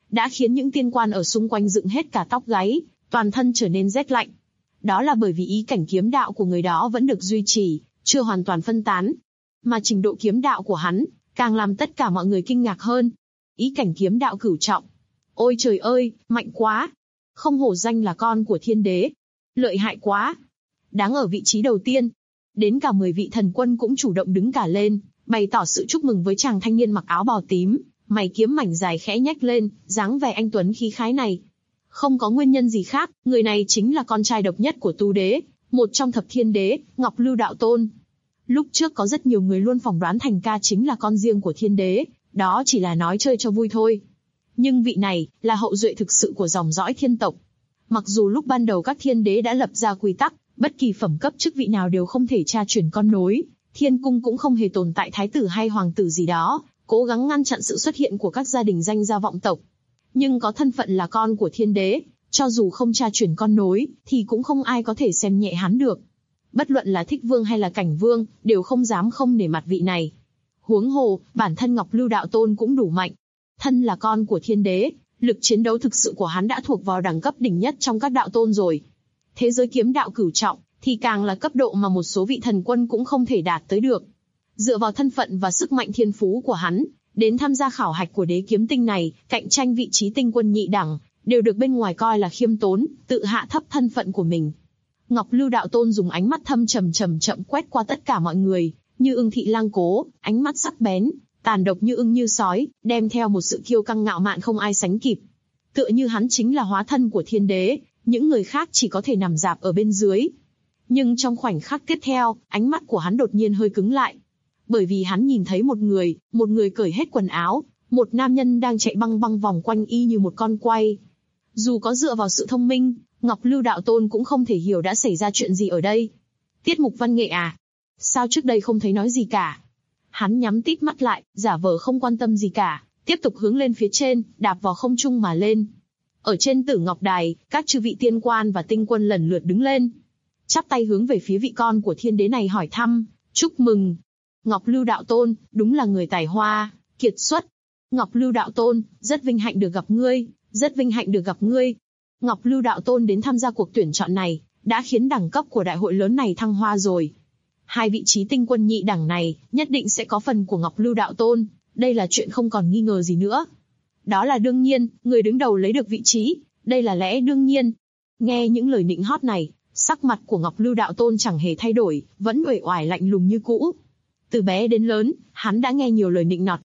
đã khiến những tiên quan ở xung quanh dựng hết cả tóc gáy, toàn thân trở nên rét lạnh. Đó là bởi vì ý cảnh kiếm đạo của người đó vẫn được duy trì, chưa hoàn toàn phân tán. Mà trình độ kiếm đạo của hắn, càng làm tất cả mọi người kinh ngạc hơn. Ý cảnh kiếm đạo cửu trọng. Ôi trời ơi, mạnh quá! Không hổ danh là con của thiên đế. Lợi hại quá! Đáng ở vị trí đầu tiên. Đến cả 10 vị thần quân cũng chủ động đứng cả lên, bày tỏ sự chúc mừng với chàng thanh niên mặc áo bào tím, mày kiếm mảnh dài khẽ nhếch lên, dáng vẻ anh tuấn khí khái này. Không có nguyên nhân gì khác, người này chính là con trai độc nhất của Tu Đế, một trong thập thiên đế, Ngọc Lưu Đạo Tôn. Lúc trước có rất nhiều người luôn phỏng đoán Thành Ca chính là con riêng của thiên đế, đó chỉ là nói chơi cho vui thôi. Nhưng vị này, là hậu duệ thực sự của dòng dõi thiên tộc. Mặc dù lúc ban đầu các thiên đế đã lập ra quy tắc, bất kỳ phẩm cấp chức vị nào đều không thể tra chuyển con nối, thiên cung cũng không hề tồn tại thái tử hay hoàng tử gì đó, cố gắng ngăn chặn sự xuất hiện của các gia đình danh gia vọng tộc. Nhưng có thân phận là con của thiên đế, cho dù không tra chuyển con nối, thì cũng không ai có thể xem nhẹ hắn được. Bất luận là Thích Vương hay là Cảnh Vương, đều không dám không nể mặt vị này. Huống hồ, bản thân Ngọc Lưu Đạo Tôn cũng đủ mạnh. Thân là con của thiên đế, lực chiến đấu thực sự của hắn đã thuộc vào đẳng cấp đỉnh nhất trong các đạo tôn rồi. Thế giới kiếm đạo cửu trọng, thì càng là cấp độ mà một số vị thần quân cũng không thể đạt tới được. Dựa vào thân phận và sức mạnh thiên phú của hắn, đến tham gia khảo hạch của đế kiếm tinh này, cạnh tranh vị trí tinh quân nhị đẳng, đều được bên ngoài coi là khiêm tốn, tự hạ thấp thân phận của mình. Ngọc Lưu Đạo Tôn dùng ánh mắt thâm trầm chậm quét qua tất cả mọi người, như ưng thị lang cố, ánh mắt sắc bén, tàn độc như ưng như sói, đem theo một sự kiêu căng ngạo mạn không ai sánh kịp. Tựa như hắn chính là hóa thân của thiên đế, những người khác chỉ có thể nằm rạp ở bên dưới. Nhưng trong khoảnh khắc tiếp theo, ánh mắt của hắn đột nhiên hơi cứng lại. Bởi vì hắn nhìn thấy một người cởi hết quần áo, một nam nhân đang chạy băng băng vòng quanh y như một con quay. Dù có dựa vào sự thông minh, Ngọc Lưu Đạo Tôn cũng không thể hiểu đã xảy ra chuyện gì ở đây. Tiết mục văn nghệ à? Sao trước đây không thấy nói gì cả? Hắn nhắm tít mắt lại, giả vờ không quan tâm gì cả, tiếp tục hướng lên phía trên, đạp vào không trung mà lên. Ở trên Tử Ngọc Đài, các chư vị tiên quan và tinh quân lần lượt đứng lên, chắp tay hướng về phía vị con của thiên đế này hỏi thăm, chúc mừng. Ngọc Lưu Đạo Tôn, đúng là người tài hoa, kiệt xuất. Ngọc Lưu Đạo Tôn, rất vinh hạnh được gặp ngươi, rất vinh hạnh được gặp ngươi. Ngọc Lưu Đạo Tôn đến tham gia cuộc tuyển chọn này, đã khiến đẳng cấp của đại hội lớn này thăng hoa rồi. 2 vị trí tinh quân nhị đẳng này, nhất định sẽ có phần của Ngọc Lưu Đạo Tôn, đây là chuyện không còn nghi ngờ gì nữa. Đó là đương nhiên, người đứng đầu lấy được vị trí, đây là lẽ đương nhiên. Nghe những lời nịnh hót này, sắc mặt của Ngọc Lưu Đạo Tôn chẳng hề thay đổi, vẫn uể oải lạnh lùng như cũ. Từ bé đến lớn, hắn đã nghe nhiều lời nịnh nọt.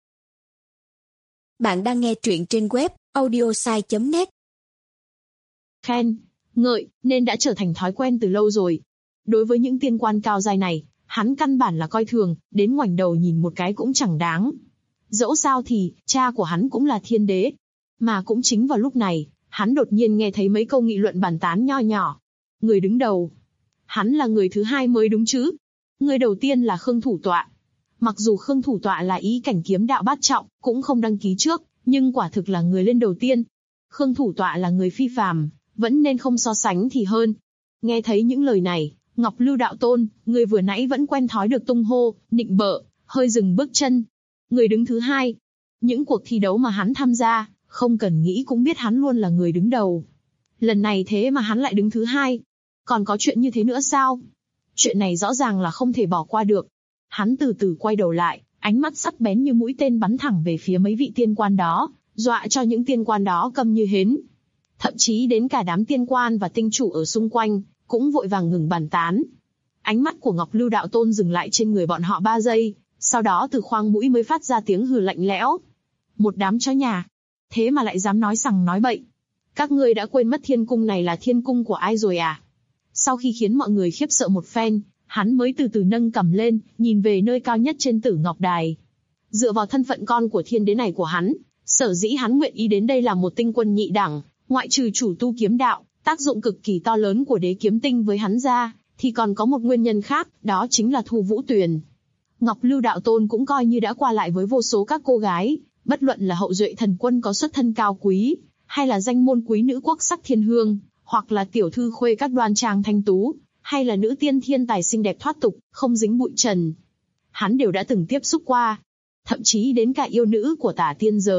Bạn đang nghe truyện trên web audiosai.net. Khen, ngợi, nên đã trở thành thói quen từ lâu rồi. Đối với những tiên quan cao giai này, hắn căn bản là coi thường, đến ngoảnh đầu nhìn một cái cũng chẳng đáng. Dẫu sao thì, cha của hắn cũng là thiên đế. Mà cũng chính vào lúc này, hắn đột nhiên nghe thấy mấy câu nghị luận bàn tán nho nhỏ. Người đứng đầu. Hắn là người thứ 2 mới đúng chứ. Người đầu tiên là Khương Thủ Tọa. Mặc dù Khương Thủ Tọa là ý cảnh kiếm đạo bát trọng, cũng không đăng ký trước, nhưng quả thực là người lên đầu tiên. Khương Thủ Tọa là người phi phàm, vẫn nên không so sánh thì hơn. Nghe thấy những lời này, Ngọc Lưu Đạo Tôn, người vừa nãy vẫn quen thói được tung hô, nịnh bợ, hơi dừng bước chân. Người đứng thứ 2. Những cuộc thi đấu mà hắn tham gia, không cần nghĩ cũng biết hắn luôn là người đứng đầu. Lần này thế mà hắn lại đứng thứ 2. Còn có chuyện như thế nữa sao? Chuyện này rõ ràng là không thể bỏ qua được. Hắn từ từ quay đầu lại, ánh mắt sắc bén như mũi tên bắn thẳng về phía mấy vị tiên quan đó, dọa cho những tiên quan đó câm như hến. Thậm chí đến cả đám tiên quan và tinh chủ ở xung quanh, cũng vội vàng ngừng bàn tán. Ánh mắt của Ngọc Lưu Đạo Tôn dừng lại trên người bọn họ 3 giây, sau đó từ khoang mũi mới phát ra tiếng hừ lạnh lẽo. Một đám chó nhà, thế mà lại dám nói sằng nói bậy. Các ngươi đã quên mất thiên cung này là thiên cung của ai rồi à? Sau khi khiến mọi người khiếp sợ một phen, hắn mới từ từ nâng cằm lên, nhìn về nơi cao nhất trên Tử Ngọc Đài. Dựa vào thân phận con của thiên đế này của hắn, sở dĩ hắn nguyện ý đến đây làm một tinh quân nhị đẳng, ngoại trừ chủ tu kiếm đạo, tác dụng cực kỳ to lớn của đế kiếm tinh với hắn ra, thì còn có một nguyên nhân khác, đó chính là Thu Vũ Tuyền. Ngọc Lưu Đạo Tôn cũng coi như đã qua lại với vô số các cô gái, bất luận là hậu duệ thần quân có xuất thân cao quý, hay là danh môn quý nữ quốc sắc thiên hương, hoặc là tiểu thư khuê các đoan trang thanh tú, hay là nữ tiên thiên tài xinh đẹp thoát tục, không dính bụi trần. Hắn đều đã từng tiếp xúc qua. Thậm chí đến cả yêu nữ của tả tiên giới,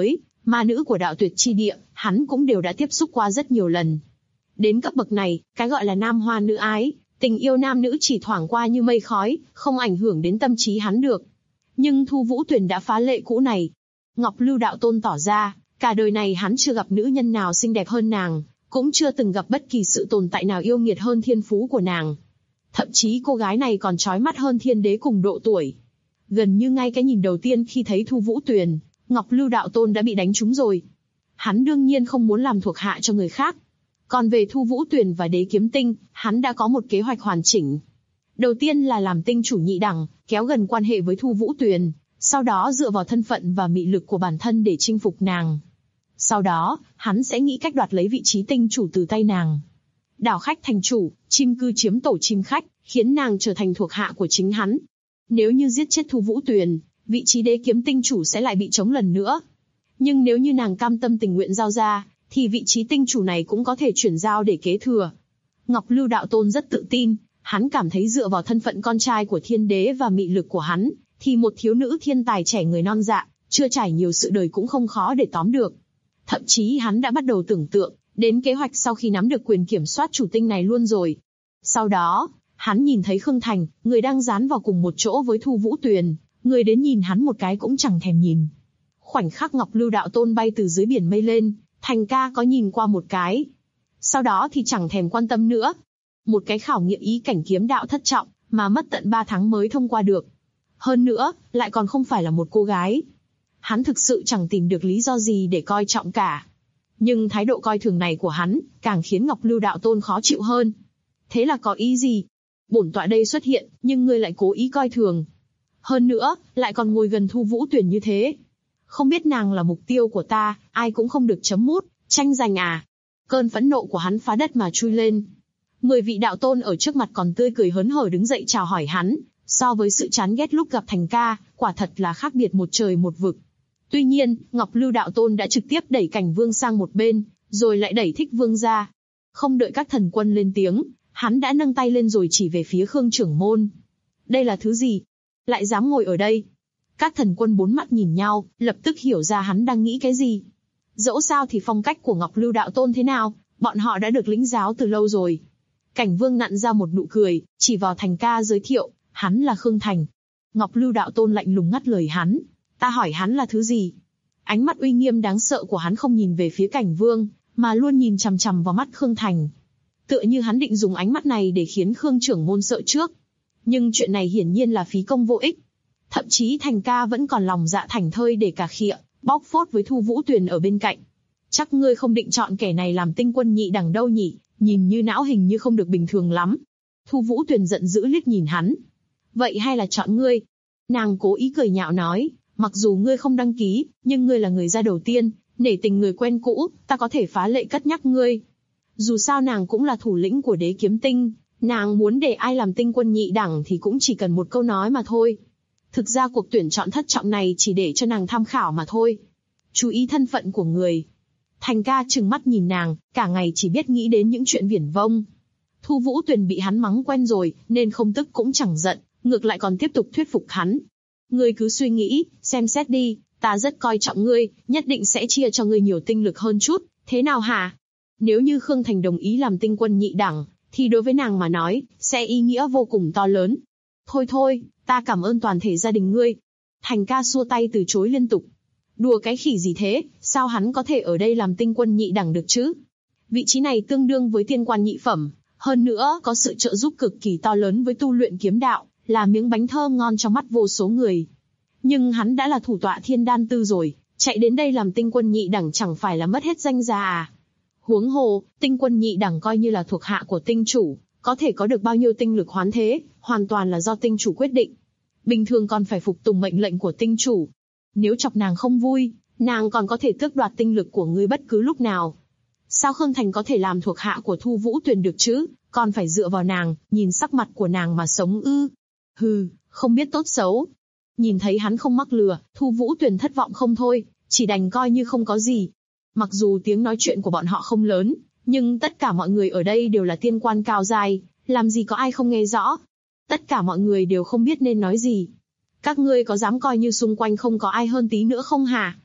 Ma nữ của đạo tuyệt chi địa, hắn cũng đều đã tiếp xúc qua rất nhiều lần. Đến cấp bậc này, cái gọi là nam hoa nữ ái, tình yêu nam nữ chỉ thoảng qua như mây khói, không ảnh hưởng đến tâm trí hắn được. Nhưng Thu Vũ Tuyền đã phá lệ cũ này. Ngọc Lưu Đạo Tôn tỏ ra, cả đời này hắn chưa gặp nữ nhân nào xinh đẹp hơn nàng, cũng chưa từng gặp bất kỳ sự tồn tại nào yêu nghiệt hơn thiên phú của nàng. Thậm chí cô gái này còn chói mắt hơn thiên đế cùng độ tuổi. Gần như ngay cái nhìn đầu tiên khi thấy Thu Vũ Tuyền, Ngọc Lưu Đạo Tôn đã bị đánh trúng rồi. Hắn đương nhiên không muốn làm thuộc hạ cho người khác. Còn về Thu Vũ Tuyền và Đế Kiếm Tinh, hắn đã có một kế hoạch hoàn chỉnh. Đầu tiên là làm tinh chủ nhị đẳng, kéo gần quan hệ với Thu Vũ Tuyền, sau đó dựa vào thân phận và mị lực của bản thân để chinh phục nàng. Sau đó, hắn sẽ nghĩ cách đoạt lấy vị trí tinh chủ từ tay nàng. Đảo khách thành chủ, chim cư chiếm tổ chim khách, khiến nàng trở thành thuộc hạ của chính hắn. Nếu như giết chết Thu Vũ Tuyền, vị trí Đế Kiếm Tinh chủ sẽ lại bị trống lần nữa. Nhưng nếu như nàng cam tâm tình nguyện giao ra, thì vị trí tinh chủ này cũng có thể chuyển giao để kế thừa. Ngọc Lưu Đạo Tôn rất tự tin, hắn cảm thấy dựa vào thân phận con trai của thiên đế và mị lực của hắn, thì một thiếu nữ thiên tài trẻ người non dạ, chưa trải nhiều sự đời cũng không khó để tóm được. Thậm chí hắn đã bắt đầu tưởng tượng đến kế hoạch sau khi nắm được quyền kiểm soát chủ tinh này luôn rồi. Sau đó, hắn nhìn thấy Khương Thành, người đang dán vào cùng một chỗ với Thu Vũ Tuyền, người đến nhìn hắn một cái cũng chẳng thèm nhìn. Khoảnh khắc Ngọc Lưu Đạo Tôn bay từ dưới biển mây lên, Thành ca có nhìn qua một cái. Sau đó thì chẳng thèm quan tâm nữa. Một cái khảo nghiệm ý cảnh kiếm đạo thất trọng, mà mất tận 3 tháng mới thông qua được. Hơn nữa, lại còn không phải là một cô gái. Hắn thực sự chẳng tìm được lý do gì để coi trọng cả. Nhưng thái độ coi thường này của hắn, càng khiến Ngọc Lưu Đạo Tôn khó chịu hơn. Thế là có ý gì? Bổn tọa đây xuất hiện, nhưng ngươi lại cố ý coi thường. Hơn nữa, lại còn ngồi gần Thu Vũ Tuyền như thế. Không biết nàng là mục tiêu của ta, ai cũng không được chấm mút, tranh giành à? Cơn phẫn nộ của hắn phá đất mà chui lên. 10 vị đạo tôn ở trước mặt còn tươi cười hớn hở đứng dậy chào hỏi hắn, so với sự chán ghét lúc gặp Thành ca, quả thật là khác biệt một trời một vực. Tuy nhiên, Ngọc Lưu Đạo Tôn đã trực tiếp đẩy Cảnh Vương sang một bên, rồi lại đẩy Thích Vương ra. Không đợi các thần quân lên tiếng, hắn đã nâng tay lên rồi chỉ về phía Khương trưởng môn. Đây là thứ gì? Lại dám ngồi ở đây? Các thần quân bốn mắt nhìn nhau, lập tức hiểu ra hắn đang nghĩ cái gì. Dẫu sao thì phong cách của Ngọc Lưu Đạo Tôn thế nào, bọn họ đã được lĩnh giáo từ lâu rồi. Cảnh Vương nặn ra một nụ cười, chỉ vào Thành ca giới thiệu, hắn là Khương Thành. Ngọc Lưu Đạo Tôn lạnh lùng ngắt lời hắn, ta hỏi hắn là thứ gì? Ánh mắt uy nghiêm đáng sợ của hắn không nhìn về phía Cảnh Vương, mà luôn nhìn chằm chằm vào mắt Khương Thành. Tựa như hắn định dùng ánh mắt này để khiến Khương trưởng môn sợ trước. Nhưng chuyện này hiển nhiên là phí công vô ích. Thậm chí Thành ca vẫn còn lòng dạ thảnh thơi để cà khịa, bóc phốt với Thu Vũ Tuyền ở bên cạnh. Chắc ngươi không định chọn kẻ này làm tinh quân nhị đẳng đâu nhỉ, nhìn như não hình như không được bình thường lắm. Thu Vũ Tuyền giận dữ liếc nhìn hắn. Vậy hay là chọn ngươi? Nàng cố ý cười nhạo nói, mặc dù ngươi không đăng ký, nhưng ngươi là người ra đầu tiên, nể tình người quen cũ, ta có thể phá lệ cất nhắc ngươi. Dù sao nàng cũng là thủ lĩnh của Đế Kiếm Tinh, nàng muốn để ai làm tinh quân nhị đẳng thì cũng chỉ cần một câu nói mà thôi. Thực ra cuộc tuyển chọn thất trọng này chỉ để cho nàng tham khảo mà thôi. Chú ý thân phận của người. Thành ca trừng mắt nhìn nàng, cả ngày chỉ biết nghĩ đến những chuyện viển vông. Thu Vũ Tuyền bị hắn mắng quen rồi, nên không tức cũng chẳng giận, ngược lại còn tiếp tục thuyết phục hắn. Ngươi cứ suy nghĩ, xem xét đi, ta rất coi trọng ngươi, nhất định sẽ chia cho ngươi nhiều tinh lực hơn chút, thế nào hả? Nếu như Khương Thành đồng ý làm tinh quân nhị đẳng, thì đối với nàng mà nói, sẽ ý nghĩa vô cùng to lớn. Thôi thôi, ta cảm ơn toàn thể gia đình ngươi. Thành ca xua tay từ chối liên tục. Đùa cái khỉ gì thế, sao hắn có thể ở đây làm tinh quân nhị đẳng được chứ? Vị trí này tương đương với tiên quan nhị phẩm, hơn nữa có sự trợ giúp cực kỳ to lớn với tu luyện kiếm đạo, là miếng bánh thơm ngon trong mắt vô số người. Nhưng hắn đã là thủ tọa Thiên Đan Tư rồi, chạy đến đây làm tinh quân nhị đẳng chẳng phải là mất hết danh gia à? Huống hồ, tinh quân nhị đẳng coi như là thuộc hạ của tinh chủ, có thể có được bao nhiêu tinh lực hoán thế, hoàn toàn là do tinh chủ quyết định. Bình thường còn phải phục tùng mệnh lệnh của tinh chủ. Nếu chọc nàng không vui, nàng còn có thể tước đoạt tinh lực của ngươi bất cứ lúc nào. Sao Khương Thành có thể làm thuộc hạ của Thu Vũ Tuyền được chứ, còn phải dựa vào nàng, nhìn sắc mặt của nàng mà sống ư? Hừ, không biết tốt xấu. Nhìn thấy hắn không mắc lừa, Thu Vũ Tuyền thất vọng không thôi, chỉ đành coi như không có gì. Mặc dù tiếng nói chuyện của bọn họ không lớn, nhưng tất cả mọi người ở đây đều là tiên quan cao giai, làm gì có ai không nghe rõ. Tất cả mọi người đều không biết nên nói gì. Các ngươi có dám coi như xung quanh không có ai hơn tí nữa không hả?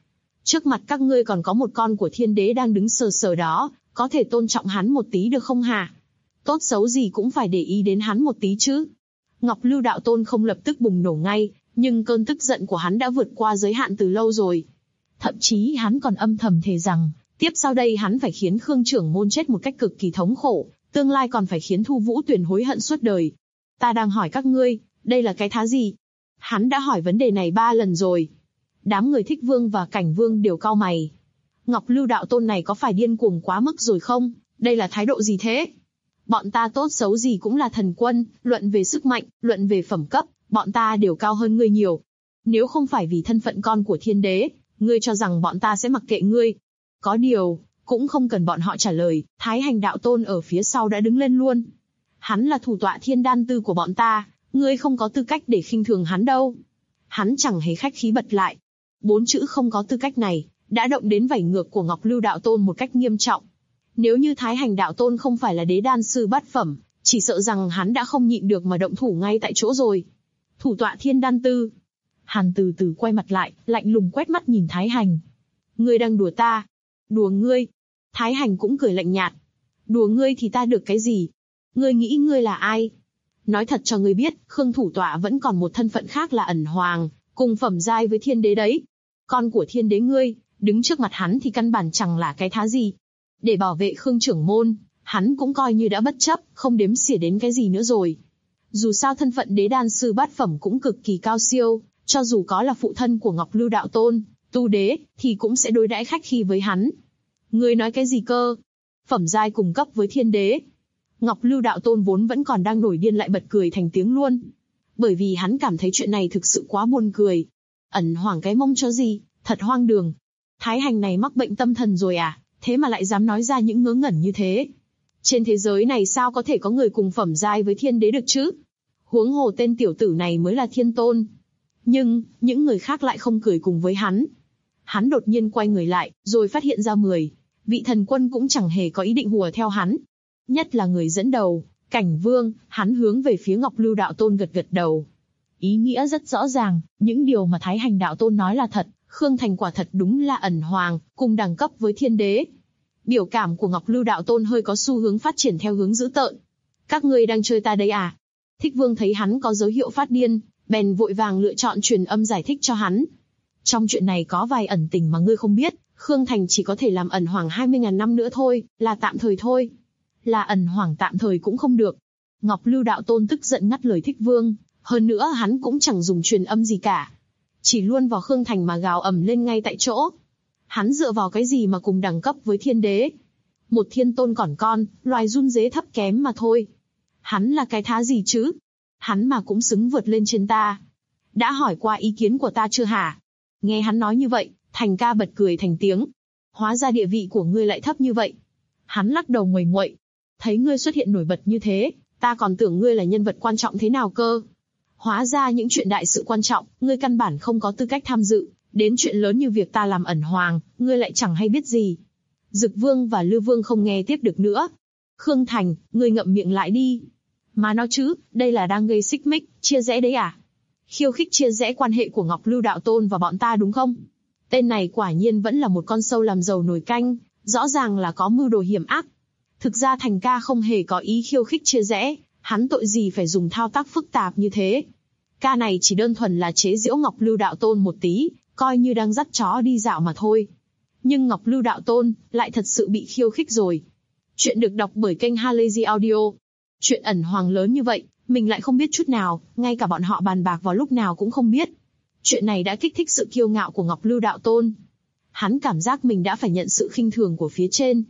Trước mặt các ngươi còn có một con của thiên đế đang đứng sờ sờ đó, có thể tôn trọng hắn một tí được không hả? Tốt xấu gì cũng phải để ý đến hắn một tí chứ. Ngọc Lưu Đạo Tôn không lập tức bùng nổ ngay, nhưng cơn tức giận của hắn đã vượt qua giới hạn từ lâu rồi. Thậm chí hắn còn âm thầm thề rằng, tiếp sau đây hắn phải khiến Khương trưởng môn chết một cách cực kỳ thống khổ, tương lai còn phải khiến Thu Vũ Tuyền hối hận suốt đời. Ta đang hỏi các ngươi, đây là cái thá gì? Hắn đã hỏi vấn đề này 3 lần rồi. Đám người Thích Vương và Cảnh Vương đều cau mày. Ngọc Lưu Đạo Tôn này có phải điên cuồng quá mức rồi không? Đây là thái độ gì thế? Bọn ta tốt xấu gì cũng là thần quân, luận về sức mạnh, luận về phẩm cấp, bọn ta đều cao hơn ngươi nhiều. Nếu không phải vì thân phận con của thiên đế, ngươi cho rằng bọn ta sẽ mặc kệ ngươi. Có điều, cũng không cần bọn họ trả lời, Thái Hành Đạo Tôn ở phía sau đã đứng lên luôn. Hắn là thủ tọa thiên đan tư của bọn ta, ngươi không có tư cách để khinh thường hắn đâu. Hắn chẳng hề khách khí bật lại. 4 chữ không có tư cách này, đã động đến vảy ngược của Ngọc Lưu Đạo Tôn một cách nghiêm trọng. Nếu như Thái Hành Đạo Tôn không phải là đế đan sư bát phẩm, chỉ sợ rằng hắn đã không nhịn được mà động thủ ngay tại chỗ rồi. Thủ tọa thiên đan tư. Hắn từ từ quay mặt lại, lạnh lùng quét mắt nhìn Thái Hành. Ngươi đang đùa ta. Đùa ngươi. Thái Hành cũng cười lạnh nhạt. Đùa ngươi thì ta được cái gì? Ngươi nghĩ ngươi là ai? Nói thật cho ngươi biết, Khương thủ tọa vẫn còn một thân phận khác là ẩn hoàng, cùng phẩm giai với thiên đế đấy. Con của thiên đế ngươi, đứng trước mặt hắn thì căn bản chẳng là cái thá gì. Để bảo vệ Khương trưởng môn, hắn cũng coi như đã bất chấp, không đếm xỉa đến cái gì nữa rồi. Dù sao thân phận đế đan sư bát phẩm cũng cực kỳ cao siêu, cho dù có là phụ thân của Ngọc Lưu Đạo Tôn, tu đế, thì cũng sẽ đối đãi khách khí với hắn. Ngươi nói cái gì cơ? Phẩm giai cùng cấp với thiên đế. Ngọc Lưu Đạo Tôn vốn vẫn còn đang nổi điên lại bật cười thành tiếng luôn. Bởi vì hắn cảm thấy chuyện này thực sự quá buồn cười. Ẩn hoàng cái mông cho gì, thật hoang đường. Thái Hành này mắc bệnh tâm thần rồi à, thế mà lại dám nói ra những ngớ ngẩn như thế. Trên thế giới này sao có thể có người cùng phẩm giai với thiên đế được chứ? Huống hồ tên tiểu tử này mới là thiên tôn. Nhưng, những người khác lại không cười cùng với hắn. Hắn đột nhiên quay người lại, rồi phát hiện ra 10 vị thần quân cũng chẳng hề có ý định hùa theo hắn. Nhất là người dẫn đầu, Cảnh Vương, hắn hướng về phía Ngọc Lưu Đạo Tôn gật gật đầu. Ý nghĩa rất rõ ràng, những điều mà Thái Hành Đạo Tôn nói là thật, Khương Thành quả thật đúng là ẩn hoàng, cùng đẳng cấp với thiên đế. Biểu cảm của Ngọc Lưu Đạo Tôn hơi có xu hướng phát triển theo hướng dữ tợn. Các ngươi đang chơi ta đấy à? Thích Vương thấy hắn có dấu hiệu phát điên, bèn vội vàng lựa chọn truyền âm giải thích cho hắn. Trong chuyện này có vài ẩn tình mà ngươi không biết, Khương Thành chỉ có thể làm ẩn hoàng 20.000 năm nữa thôi, là tạm thời thôi. Là ẩn hoàng tạm thời cũng không được. Ngọc Lưu Đạo Tôn tức giận ngắt lời Thích Vương, hơn nữa hắn cũng chẳng dùng truyền âm gì cả. Chỉ luôn vào Khương Thành mà gào ầm lên ngay tại chỗ. Hắn dựa vào cái gì mà cùng đẳng cấp với thiên đế? Một thiên tôn còn con, loài run rế thấp kém mà thôi. Hắn là cái thá gì chứ? Hắn mà cũng xứng vượt lên trên ta. Đã hỏi qua ý kiến của ta chưa hả? Nghe hắn nói như vậy, Thành ca bật cười thành tiếng. Hóa ra địa vị của ngươi lại thấp như vậy. Hắn lắc đầu nguầy nguậy. Thấy ngươi xuất hiện nổi bật như thế, ta còn tưởng ngươi là nhân vật quan trọng thế nào cơ. Hóa ra những chuyện đại sự quan trọng, ngươi căn bản không có tư cách tham dự. Đến chuyện lớn như việc ta làm ẩn hoàng, ngươi lại chẳng hay biết gì. Dực Vương và Lư Vương không nghe tiếp được nữa. Khương Thành, ngươi ngậm miệng lại đi. Mà nói chứ, đây là đang gây xích mích, chia rẽ đấy à? Khiêu khích chia rẽ quan hệ của Ngọc Lưu Đạo Tôn và bọn ta đúng không? Tên này quả nhiên vẫn là một con sâu làm dầu nồi canh, rõ ràng là có mưu đồ hiểm ác. Thực ra Thành ca không hề có ý khiêu khích chia rẽ, hắn tội gì phải dùng thao tác phức tạp như thế. Ca này chỉ đơn thuần là chế giễu Ngọc Lưu Đạo Tôn một tí, coi như đang dắt chó đi dạo mà thôi. Nhưng Ngọc Lưu Đạo Tôn lại thật sự bị khiêu khích rồi. Chuyện được đọc bởi kênh Halazy Audio. Chuyện ẩn hoàng lớn như vậy, mình lại không biết chút nào, ngay cả bọn họ bàn bạc vào lúc nào cũng không biết. Chuyện này đã kích thích sự kiêu ngạo của Ngọc Lưu Đạo Tôn. Hắn cảm giác mình đã phải nhận sự khinh thường của phía trên.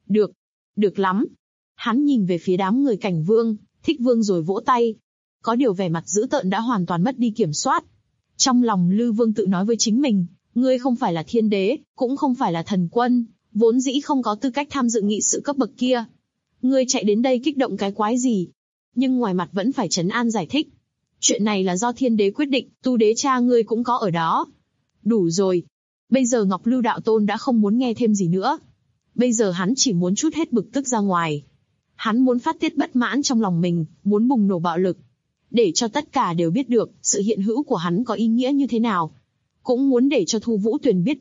Được lắm. Hắn nhìn về phía đám người Cảnh Vương, Thích Vương rồi vỗ tay. Có điều vẻ mặt dữ tợn đã hoàn toàn mất đi kiểm soát. Trong lòng Lư Vương tự nói với chính mình, ngươi không phải là thiên đế, cũng không phải là thần quân, vốn dĩ không có tư cách tham dự nghị sự cấp bậc kia. Ngươi chạy đến đây kích động cái quái gì? Nhưng ngoài mặt vẫn phải trấn an giải thích. Chuyện này là do thiên đế quyết định, tu đế cha ngươi cũng có ở đó. Đủ rồi. Bây giờ Ngọc Lưu Đạo Tôn đã không muốn nghe thêm gì nữa. Bây giờ hắn chỉ muốn trút hết bực tức ra ngoài. Hắn muốn phát tiết bất mãn trong lòng mình, muốn bùng nổ bạo lực. Để cho tất cả đều biết được, sự hiện hữu của hắn có ý nghĩa như thế nào. Cũng muốn để cho Thu Vũ Tuyền biết được,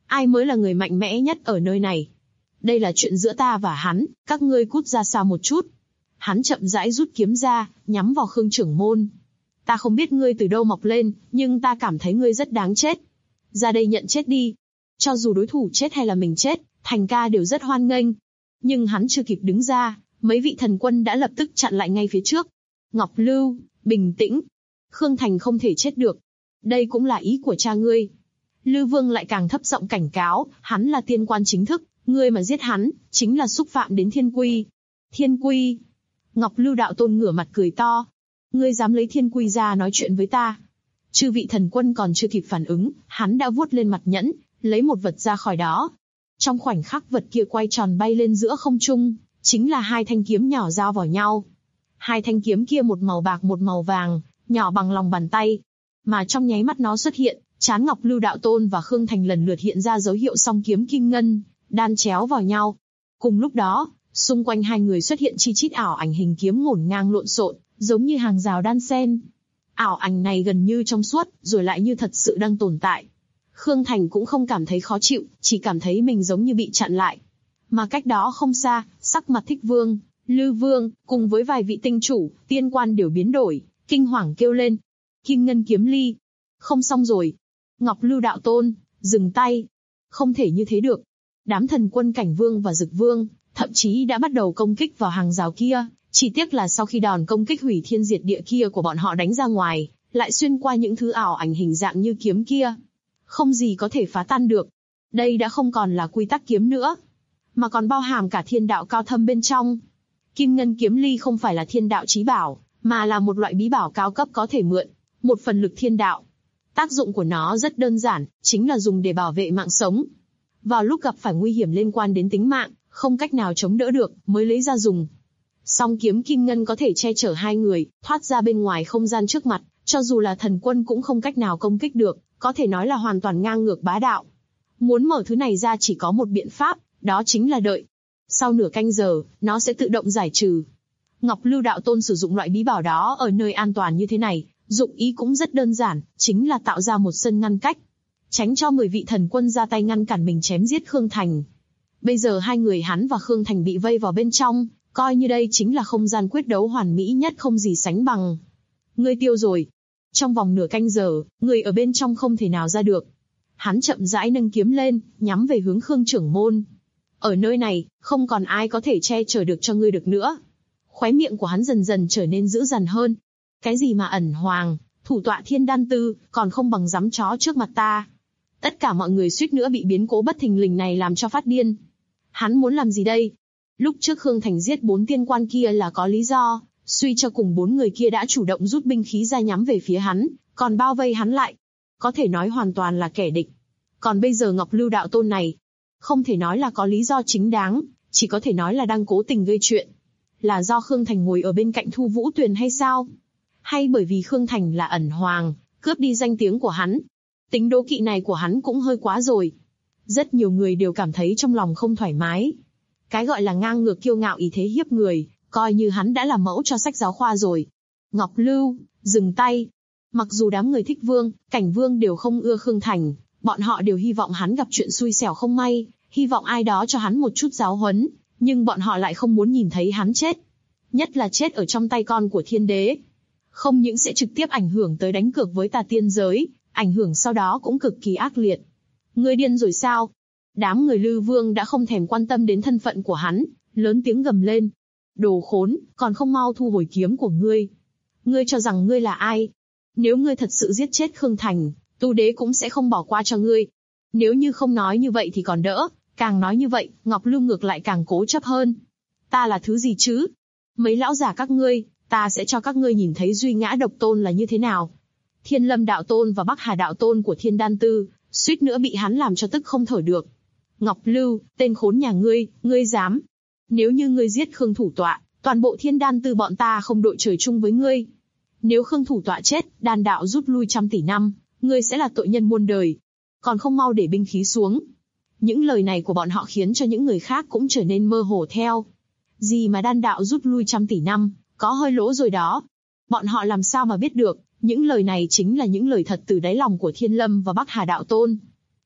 Ai mới là người mạnh mẽ nhất ở nơi này? Đây là chuyện giữa ta và hắn, các ngươi cút ra xa một chút. Hắn chậm rãi rút kiếm ra, nhắm vào Khương trưởng môn. Ta không biết ngươi từ đâu mọc lên, nhưng ta cảm thấy ngươi rất đáng chết. Ra đây nhận chết đi. Cho dù đối thủ chết hay là mình chết, Thành ca đều rất hoan nghênh. Nhưng hắn chưa kịp đứng ra, mấy vị thần quân đã lập tức chặn lại ngay phía trước. Ngọc Lưu, bình tĩnh. Khương Thành không thể chết được. Đây cũng là ý của cha ngươi. Lư Vương lại càng thấp giọng cảnh cáo, hắn là tiên quan chính thức, ngươi mà giết hắn, chính là xúc phạm đến thiên quy. Thiên quy. Ngọc Lưu đạo tôn ngửa mặt cười to. Ngươi dám lấy thiên quy ra nói chuyện với ta? Chư vị thần quân còn chưa kịp phản ứng, hắn đã vuốt lên mặt nhẫn, lấy một vật ra khỏi đó. Trong khoảnh khắc vật kia quay tròn bay lên giữa không trung, chính là hai thanh kiếm nhỏ giao vào nhau. Hai thanh kiếm kia một màu bạc một màu vàng, nhỏ bằng lòng bàn tay. Mà trong nháy mắt nó xuất hiện, trán Ngọc Lưu đạo tôn và Khương Thành lần lượt hiện ra dấu hiệu song kiếm kim ngân, đan chéo vào nhau. Cùng lúc đó, xung quanh hai người xuất hiện chi chít ảo ảnh hình kiếm ngổn ngang lộn xộn, giống như hàng rào đan sen. Ảo ảnh này gần như trong suốt, rồi lại như thật sự đang tồn tại. Khương Thành cũng không cảm thấy khó chịu, chỉ cảm thấy mình giống như bị chặn lại. Mà cách đó không xa, sắc mặt Thích Vương, Lư Vương, cùng với vài vị tinh chủ, tiên quan đều biến đổi, kinh hoàng kêu lên. Kim ngân kiếm ly. Không xong rồi. Ngọc Lưu đạo tôn, dừng tay. Không thể như thế được. Đám thần quân Cảnh Vương và Dực Vương, thậm chí đã bắt đầu công kích vào hàng rào kia. Chỉ tiếc là sau khi đòn công kích hủy thiên diệt địa kia của bọn họ đánh ra ngoài, lại xuyên qua những thứ ảo ảnh hình dạng như kiếm kia. Không gì có thể phá tan được. Đây đã không còn là quy tắc kiếm nữa, mà còn bao hàm cả thiên đạo cao thâm bên trong. Kim ngân kiếm ly không phải là thiên đạo chí bảo, mà là một loại bí bảo cao cấp có thể mượn một phần lực thiên đạo. Tác dụng của nó rất đơn giản, chính là dùng để bảo vệ mạng sống. Vào lúc gặp phải nguy hiểm liên quan đến tính mạng, không cách nào chống đỡ được, mới lấy ra dùng. Song kiếm kim ngân có thể che chở hai người, thoát ra bên ngoài không gian trước mặt, cho dù là thần quân cũng không cách nào công kích được, có thể nói là hoàn toàn ngang ngược bá đạo. Muốn mở thứ này ra chỉ có một biện pháp, đó chính là đợi. Sau nửa canh giờ, nó sẽ tự động giải trừ. Ngọc Lưu đạo tôn sử dụng loại bí bảo đó ở nơi an toàn như thế này, dụng ý cũng rất đơn giản, chính là tạo ra một sân ngăn cách, tránh cho 10 vị thần quân ra tay ngăn cản mình chém giết Khương Thành. Bây giờ hai người hắn và Khương Thành bị vây vào bên trong, coi như đây chính là không gian quyết đấu hoàn mỹ nhất không gì sánh bằng. Ngươi tiêu rồi. Trong vòng nửa canh giờ, người ở bên trong không thể nào ra được. Hắn chậm rãi nâng kiếm lên, nhắm về hướng Khương trưởng môn. Ở nơi này, không còn ai có thể che chở được cho ngươi được nữa. Khóe miệng của hắn dần dần trở nên dữ dằn hơn. Cái gì mà ẩn hoàng, thủ tọa thiên đan tư, còn không bằng giấm chó trước mặt ta. Tất cả mọi người suýt nữa bị biến cố bất thình lình này làm cho phát điên. Hắn muốn làm gì đây? Lúc trước Khương Thành giết 4 tiên quan kia là có lý do, suy cho cùng 4 người kia đã chủ động rút binh khí ra nhắm về phía hắn, còn bao vây hắn lại. Có thể nói hoàn toàn là kẻ địch. Còn bây giờ Ngọc Lưu đạo tôn này, không thể nói là có lý do chính đáng, chỉ có thể nói là đang cố tình gây chuyện. Là do Khương Thành ngồi ở bên cạnh Thu Vũ Tuyền hay sao? Hay bởi vì Khương Thành là ẩn hoàng, cướp đi danh tiếng của hắn? Tính đố kỵ này của hắn cũng hơi quá rồi. Rất nhiều người đều cảm thấy trong lòng không thoải mái. Cái gọi là ngang ngược kiêu ngạo ý thế hiếp người, coi như hắn đã làm mẫu cho sách giáo khoa rồi. Ngọc Lưu, dừng tay. Mặc dù đám người Thích Vương, Cảnh Vương đều không ưa Khương Thành, bọn họ đều hy vọng hắn gặp chuyện xui xẻo không may, hy vọng ai đó cho hắn một chút giáo huấn, nhưng bọn họ lại không muốn nhìn thấy hắn chết. Nhất là chết ở trong tay con của thiên đế. Không những sẽ trực tiếp ảnh hưởng tới đánh cược với tà tiên giới, ảnh hưởng sau đó cũng cực kỳ ác liệt. Ngươi điên rồi sao? Đám người Lư Vương đã không thèm quan tâm đến thân phận của hắn, lớn tiếng gầm lên. Đồ khốn, còn không mau thu hồi kiếm của ngươi. Ngươi cho rằng ngươi là ai? Nếu ngươi thật sự giết chết Khương Thành, Tu Đế cũng sẽ không bỏ qua cho ngươi. Nếu như không nói như vậy thì còn đỡ, càng nói như vậy, Ngọc Lưu ngược lại càng cố chấp hơn. Ta là thứ gì chứ? Mấy lão già các ngươi, ta sẽ cho các ngươi nhìn thấy duy ngã độc tôn là như thế nào. Thiên Lâm đạo tôn và Bắc Hà đạo tôn của Thiên Đan Tư, suýt nữa bị hắn làm cho tức không thở được. Ngọc Lưu, tên khốn nhà ngươi dám. Nếu như ngươi giết Khương thủ tọa, toàn bộ Thiên Đan Tư bọn ta không đội trời chung với ngươi. Nếu Khương thủ tọa chết, đan đạo rút lui trăm tỷ năm, ngươi sẽ là tội nhân muôn đời. Còn không mau để binh khí xuống. Những lời này của bọn họ khiến cho những người khác cũng trở nên mơ hồ theo. Gì mà đan đạo rút lui trăm tỷ năm, có hơi lỗ rồi đó. Bọn họ làm sao mà biết được, những lời này chính là những lời thật từ đáy lòng của Thiên Lâm và Bắc Hà đạo tôn.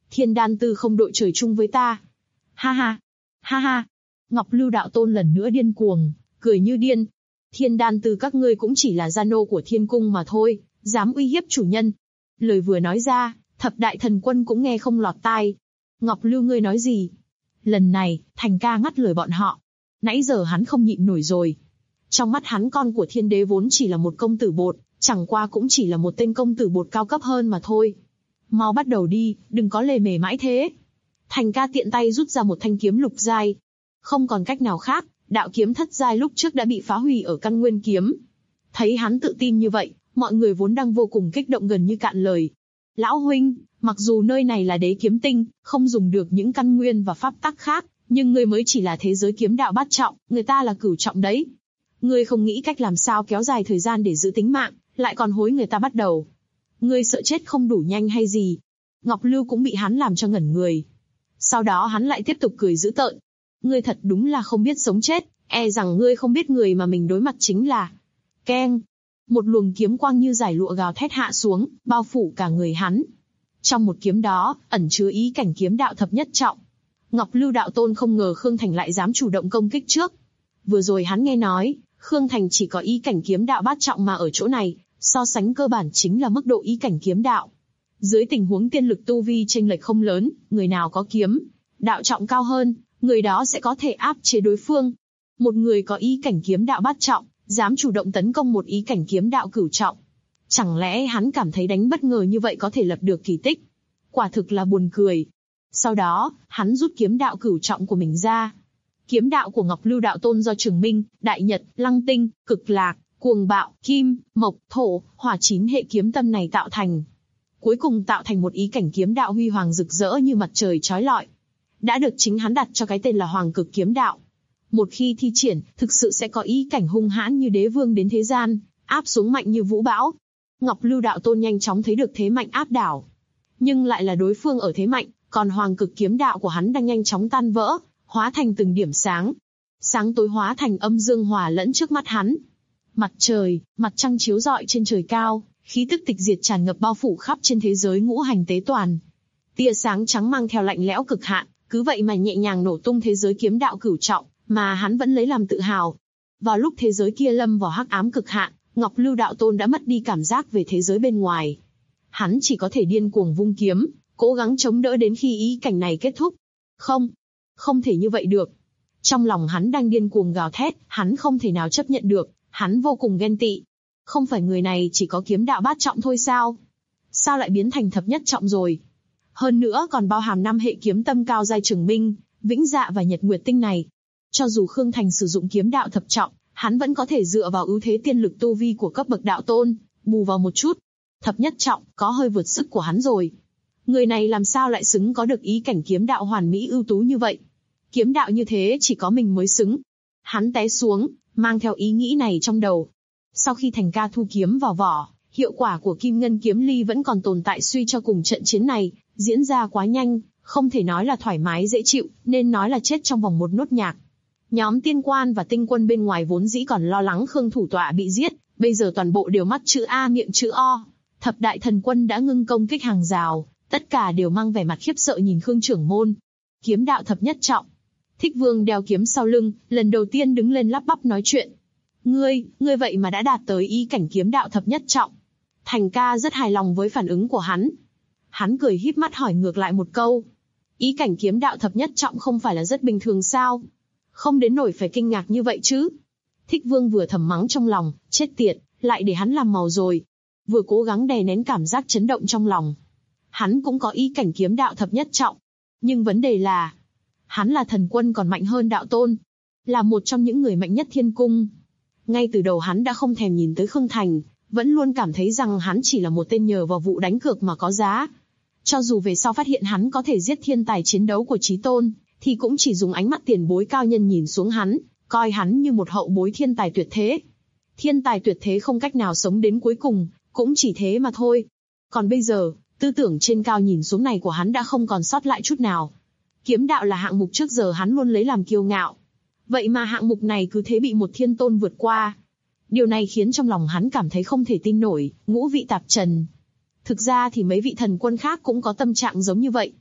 Thiên đan tư không đội trời chung với ta. Ha ha, ha ha. Ngọc Lưu đạo tôn lần nữa điên cuồng, cười như điên. Thiên đan tư các ngươi cũng chỉ là gia nô của thiên cung mà thôi, dám uy hiếp chủ nhân. Lời vừa nói ra, thập đại thần quân cũng nghe không lọt tai. Ngọc Lưu ngươi nói gì? Lần này, Thành ca ngắt lời bọn họ. Nãy giờ hắn không nhịn nổi rồi. Trong mắt hắn con của thiên đế vốn chỉ là một công tử bột, chẳng qua cũng chỉ là một tên công tử bột cao cấp hơn mà thôi. Mau bắt đầu đi, đừng có lề mề mãi thế. Thành ca tiện tay rút ra một thanh kiếm lục giai. Không còn cách nào khác, đạo kiếm thất giai lúc trước đã bị phá hủy ở căn nguyên kiếm. Thấy hắn tự tin như vậy, mọi người vốn đang vô cùng kích động gần như cạn lời. Lão huynh, mặc dù nơi này là đế kiếm tinh, không dùng được những căn nguyên và pháp tắc khác, nhưng ngươi mới chỉ là thế giới kiếm đạo bát trọng, người ta là cửu trọng đấy. Ngươi không nghĩ cách làm sao kéo dài thời gian để giữ tính mạng, lại còn hối người ta bắt đầu. Ngươi sợ chết không đủ nhanh hay gì? Ngọc Lưu cũng bị hắn làm cho ngẩn người. Sau đó hắn lại tiếp tục cười dữ tợn. Ngươi thật đúng là không biết sống chết, e rằng ngươi không biết người mà mình đối mặt chính là... Keng! Một luồng kiếm quang như giải lụa gào thét hạ xuống, bao phủ cả người hắn. Trong một kiếm đó, ẩn chứa ý cảnh kiếm đạo thập nhất trọng. Ngọc Lưu đạo tôn không ngờ Khương Thành lại dám chủ động công kích trước. Vừa rồi hắn nghe nói, Khương Thành chỉ có ý cảnh kiếm đạo bát trọng mà ở chỗ này, so sánh cơ bản chính là mức độ ý cảnh kiếm đạo. Dưới tình huống tiên lực tu vi chênh lệch không lớn, người nào có kiếm đạo trọng cao hơn, người đó sẽ có thể áp chế đối phương. Một người có ý cảnh kiếm đạo bát trọng, dám chủ động tấn công một ý cảnh kiếm đạo cửu trọng. Chẳng lẽ hắn cảm thấy đánh bất ngờ như vậy có thể lập được kỳ tích? Quả thực là buồn cười. Sau đó, hắn rút kiếm đạo cửu trọng của mình ra. Kiếm đạo của Ngọc Lưu đạo tôn do Trường Minh, Đại Nhật, Lăng Tinh, Cực Lạc, Cuồng Bạo, Kim, Mộc, Thổ, Hỏa 9 hệ kiếm tâm này tạo thành. Cuối cùng tạo thành một ý cảnh kiếm đạo huy hoàng rực rỡ như mặt trời chói lọi. Đã được chính hắn đặt cho cái tên là Hoàng Cực kiếm đạo. Một khi thi triển, thực sự sẽ có ý cảnh hung hãn như đế vương đến thế gian, áp xuống mạnh như vũ bão. Ngọc Lưu đạo tôn nhanh chóng thấy được thế mạnh áp đảo. Nhưng lại là đối phương ở thế mạnh, còn Hoàng Cực kiếm đạo của hắn đang nhanh chóng tan vỡ, hóa thành từng điểm sáng. Sáng tối hóa thành âm dương hòa lẫn trước mắt hắn. Mặt trời, mặt trăng chiếu rọi trên trời cao, khí tức tịch diệt tràn ngập bao phủ khắp trên thế giới ngũ hành tế toàn. Tia sáng trắng mang theo lạnh lẽo cực hạn, cứ vậy mà nhẹ nhàng nổ tung thế giới kiếm đạo cửu trọng, mà hắn vẫn lấy làm tự hào. Vào lúc thế giới kia lâm vào hắc ám cực hạn, Ngọc Lưu đạo tôn đã mất đi cảm giác về thế giới bên ngoài. Hắn chỉ có thể điên cuồng vung kiếm, cố gắng chống đỡ đến khi ý cảnh này kết thúc. Không thể như vậy được. Trong lòng hắn đang điên cuồng gào thét, hắn không thể nào chấp nhận được, hắn vô cùng ghen tị. Không phải người này chỉ có kiếm đạo bát trọng thôi sao? Sao lại biến thành thập nhất trọng rồi? Hơn nữa còn bao hàm 5 hệ kiếm tâm cao giai Trường Minh, Vĩnh Dạ và Nhật Nguyệt Tinh này. Cho dù Khương Thành sử dụng kiếm đạo thập trọng, hắn vẫn có thể dựa vào ưu thế tiên lực tu vi của cấp bậc đạo tôn, bù vào một chút. Thập nhất trọng, có hơi vượt sức của hắn rồi. Người này làm sao lại xứng có được ý cảnh kiếm đạo hoàn mỹ ưu tú như vậy? Kiếm đạo như thế chỉ có mình mới xứng. Hắn té xuống, mang theo ý nghĩ này trong đầu. Sau khi Thành ca thu kiếm vào vỏ, hiệu quả của Kim Ngân kiếm ly vẫn còn tồn tại suy cho cùng trận chiến này, diễn ra quá nhanh, không thể nói là thoải mái dễ chịu, nên nói là chết trong vòng một nốt nhạc. Nhóm tiên quan và tinh quân bên ngoài vốn dĩ còn lo lắng Khương thủ tọa bị giết, bây giờ toàn bộ đều mắt chữ A miệng chữ O. Thập đại thần quân đã ngưng công kích hàng rào, tất cả đều mang vẻ mặt khiếp sợ nhìn Khương trưởng môn. Kiếm đạo thập nhất trọng. Thích Vương đeo kiếm sau lưng, lần đầu tiên đứng lên lắp bắp nói chuyện. Ngươi vậy mà đã đạt tới ý cảnh kiếm đạo thập nhất trọng. Thành ca rất hài lòng với phản ứng của hắn. Hắn cười híp mắt hỏi ngược lại một câu. Ý cảnh kiếm đạo thập nhất trọng không phải là rất bình thường sao? Không đến nổi phải kinh ngạc như vậy chứ. Thích Vương vừa thầm mắng trong lòng, chết tiệt, lại để hắn làm màu rồi. Vừa cố gắng đè nén cảm giác chấn động trong lòng. Hắn cũng có ý cảnh kiếm đạo thập nhất trọng. Nhưng vấn đề là, hắn là thần quân còn mạnh hơn đạo tôn. Là một trong những người mạnh nhất thiên cung. Ngay từ đầu hắn đã không thèm nhìn tới Khương Thành, vẫn luôn cảm thấy rằng hắn chỉ là một tên nhờ vào vụ đánh cược mà có giá. Cho dù về sau phát hiện hắn có thể giết thiên tài chiến đấu của Chí Tôn, thì cũng chỉ dùng ánh mắt tiền bối cao nhân nhìn xuống hắn, coi hắn như một hậu bối thiên tài tuyệt thế. Thiên tài tuyệt thế không cách nào sống đến cuối cùng, cũng chỉ thế mà thôi. Còn bây giờ, tư tưởng trên cao nhìn xuống này của hắn đã không còn sót lại chút nào. Kiếm đạo là hạng mục trước giờ hắn luôn lấy làm kiêu ngạo. Vậy mà hạng mục này cứ thế bị một thiên tôn vượt qua. Điều này khiến trong lòng hắn cảm thấy không thể tin nổi, ngũ vị tạp trần. Thực ra thì mấy vị thần quân khác cũng có tâm trạng giống như vậy.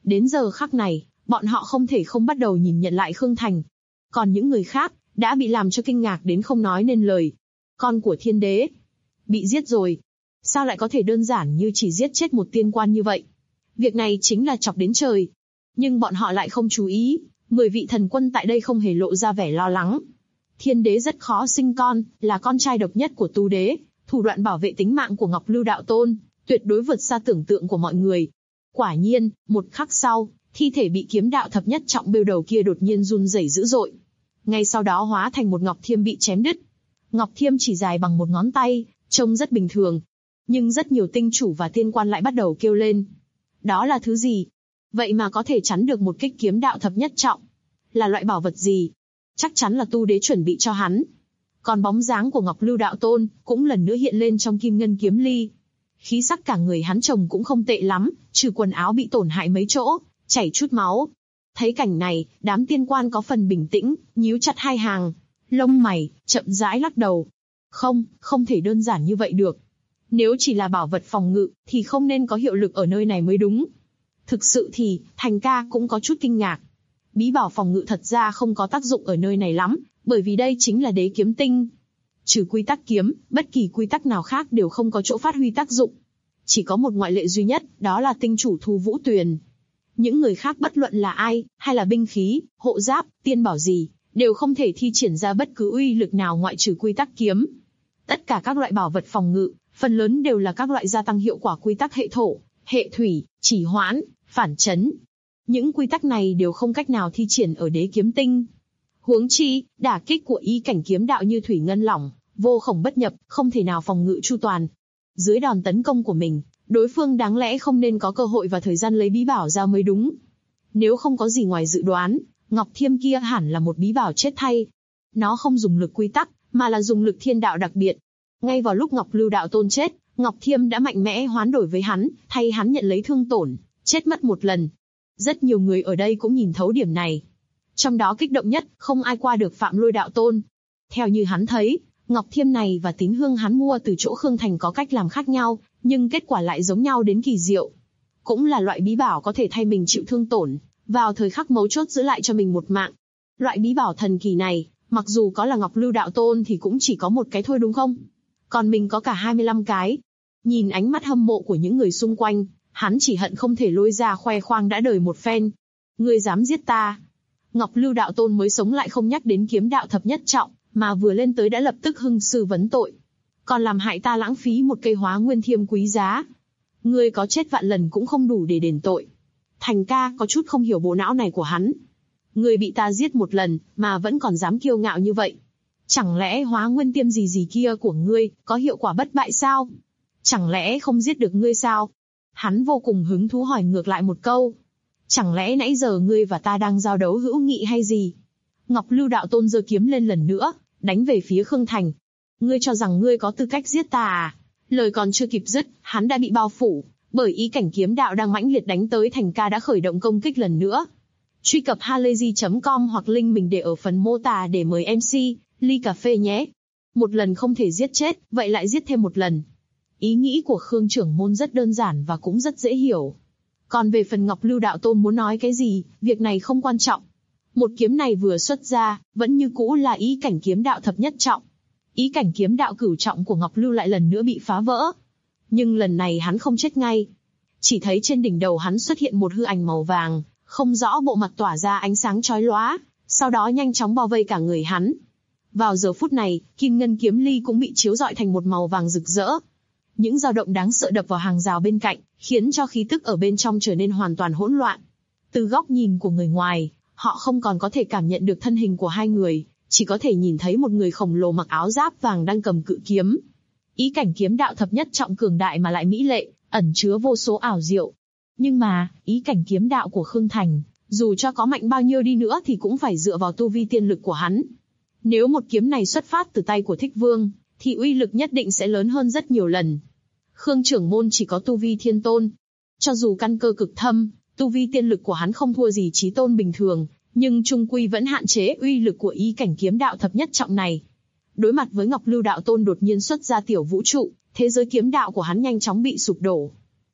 Đến giờ khắc này, bọn họ không thể không bắt đầu nhìn nhận lại Khương Thành. Còn những người khác, đã bị làm cho kinh ngạc đến không nói nên lời. Con của thiên đế, bị giết rồi. Sao lại có thể đơn giản như chỉ giết chết một tiên quan như vậy? Việc này chính là chọc đến trời. Nhưng bọn họ lại không chú ý, 10 vị thần quân tại đây không hề lộ ra vẻ lo lắng. Thiên đế rất khó sinh con, là con trai độc nhất của Tu đế, thủ đoạn bảo vệ tính mạng của Ngọc Lưu Đạo Tôn, tuyệt đối vượt xa tưởng tượng của mọi người. Quả nhiên, một khắc sau, thi thể bị kiếm đạo thập nhất trọng bêu đầu kia đột nhiên run rẩy dữ dội. Ngay sau đó hóa thành một ngọc thiêm bị chém đứt. Ngọc thiêm chỉ dài bằng một ngón tay, trông rất bình thường. Nhưng rất nhiều tinh chủ và tiên quan lại bắt đầu kêu lên. Đó là thứ gì? Vậy mà có thể chắn được một kích kiếm đạo thập nhất trọng. Là loại bảo vật gì? Chắc chắn là Tu đế chuẩn bị cho hắn. Còn bóng dáng của Ngọc Lưu Đạo Tôn cũng lần nữa hiện lên trong kim ngân kiếm ly. Khí sắc cả người hắn trông cũng không tệ lắm, trừ quần áo bị tổn hại mấy chỗ, chảy chút máu. Thấy cảnh này, đám tiên quan có phần bình tĩnh, nhíu chặt hai hàng, lông mày, chậm rãi lắc đầu. Không thể đơn giản như vậy được. Nếu chỉ là bảo vật phòng ngự, thì không nên có hiệu lực ở nơi này mới đúng. Thực sự thì, Thành ca cũng có chút kinh ngạc. Bí bảo phòng ngự thật ra không có tác dụng ở nơi này lắm, bởi vì đây chính là đế kiếm tinh. Trừ quy tắc kiếm, bất kỳ quy tắc nào khác đều không có chỗ phát huy tác dụng. Chỉ có một ngoại lệ duy nhất, đó là tinh chủ Thu Vũ Tuyền. Những người khác bất luận là ai, hay là binh khí, hộ giáp, tiên bảo gì, đều không thể thi triển ra bất cứ uy lực nào ngoại trừ quy tắc kiếm. Tất cả các loại bảo vật phòng ngự, phần lớn đều là các loại gia tăng hiệu quả quy tắc hệ thổ, hệ thủy, trì hoãn, phản chấn. Những quy tắc này đều không cách nào thi triển ở đế kiếm tinh. Huống chi, đả kích của ý cảnh kiếm đạo như thủy ngân lỏng, vô khổng bất nhập, không thể nào phòng ngự chu toàn. Dưới đòn tấn công của mình, đối phương đáng lẽ không nên có cơ hội và thời gian lấy bí bảo ra mới đúng. Nếu không có gì ngoài dự đoán, Ngọc Thiêm kia hẳn là một bí bảo chết thay. Nó không dùng lực quy tắc, mà là dùng lực thiên đạo đặc biệt. Ngay vào lúc Ngọc Lưu Đạo Tôn chết, Ngọc Thiêm đã mạnh mẽ hoán đổi với hắn, thay hắn nhận lấy thương tổn, chết mất một lần. Rất nhiều người ở đây cũng nhìn thấu điểm này. Trong đó kích động nhất, không ai qua được Phạm Lôi Đạo Tôn. Theo như hắn thấy, Ngọc Thiêm này và tín hương hắn mua từ chỗ Khương Thành có cách làm khác nhau, nhưng kết quả lại giống nhau đến kỳ diệu. Cũng là loại bí bảo có thể thay mình chịu thương tổn, vào thời khắc mấu chốt giữ lại cho mình một mạng. Loại bí bảo thần kỳ này, mặc dù có là Ngọc Lưu Đạo Tôn thì cũng chỉ có một cái thôi đúng không? Còn mình có cả 25 cái. Nhìn ánh mắt hâm mộ của những người xung quanh, hắn chỉ hận không thể lôi ra khoe khoang đã đời một phen. Ngươi dám giết ta? Ngọc Lưu Đạo Tôn mới sống lại không nhắc đến kiếm đạo thập nhất trọng, mà vừa lên tới đã lập tức hưng sư vấn tội. Còn làm hại ta lãng phí một cây hóa nguyên thiêm quý giá. Ngươi có chết vạn lần cũng không đủ để đền tội. Thành ca có chút không hiểu bộ não này của hắn. Ngươi bị ta giết một lần, mà vẫn còn dám kiêu ngạo như vậy. Chẳng lẽ hóa nguyên tiêm gì kia của ngươi, có hiệu quả bất bại sao? Chẳng lẽ không giết được ngươi sao? Hắn vô cùng hứng thú hỏi ngược lại một câu. Chẳng lẽ nãy giờ ngươi và ta đang giao đấu hữu nghị hay gì? Ngọc Lưu Đạo Tôn giơ kiếm lên lần nữa, đánh về phía Khương Thành. Ngươi cho rằng ngươi có tư cách giết ta à? Lời còn chưa kịp dứt, hắn đã bị bao phủ, bởi ý cảnh kiếm đạo đang mãnh liệt đánh tới. Thành ca đã khởi động công kích lần nữa. Truy cập halayzi.com hoặc link mình để ở phần mô tả để mời MC, ly cà phê nhé. Một lần không thể giết chết, vậy lại giết thêm một lần. Ý nghĩ của Khương trưởng môn rất đơn giản và cũng rất dễ hiểu. Còn về phần Ngọc Lưu Đạo Tôn muốn nói cái gì, việc này không quan trọng. Một kiếm này vừa xuất ra, vẫn như cũ là ý cảnh kiếm đạo thập nhất trọng. Ý cảnh kiếm đạo cửu trọng của Ngọc Lưu lại lần nữa bị phá vỡ. Nhưng lần này hắn không chết ngay. Chỉ thấy trên đỉnh đầu hắn xuất hiện một hư ảnh màu vàng, không rõ bộ mặt tỏa ra ánh sáng chói lóa, sau đó nhanh chóng bao vây cả người hắn. Vào giờ phút này, kim ngân kiếm ly cũng bị chiếu rọi thành một màu vàng rực rỡ. Những dao động đáng sợ đập vào hàng rào bên cạnh, khiến cho khí tức ở bên trong trở nên hoàn toàn hỗn loạn. Từ góc nhìn của người ngoài, họ không còn có thể cảm nhận được thân hình của hai người, chỉ có thể nhìn thấy một người khổng lồ mặc áo giáp vàng đang cầm cự kiếm. Ý cảnh kiếm đạo thập nhất trọng cường đại mà lại mỹ lệ, ẩn chứa vô số ảo diệu. Nhưng mà, ý cảnh kiếm đạo của Khương Thành, dù cho có mạnh bao nhiêu đi nữa thì cũng phải dựa vào tu vi tiên lực của hắn. Nếu một kiếm này xuất phát từ tay của Thích Vương, thì uy lực nhất định sẽ lớn hơn rất nhiều lần. Khương trưởng môn chỉ có tu vi thiên tôn. Cho dù căn cơ cực thâm, tu vi tiên lực của hắn không thua gì chí tôn bình thường, nhưng chung quy vẫn hạn chế uy lực của ý cảnh kiếm đạo thập nhất trọng này. Đối mặt với Ngọc Lưu Đạo Tôn đột nhiên xuất ra tiểu vũ trụ, thế giới kiếm đạo của hắn nhanh chóng bị sụp đổ.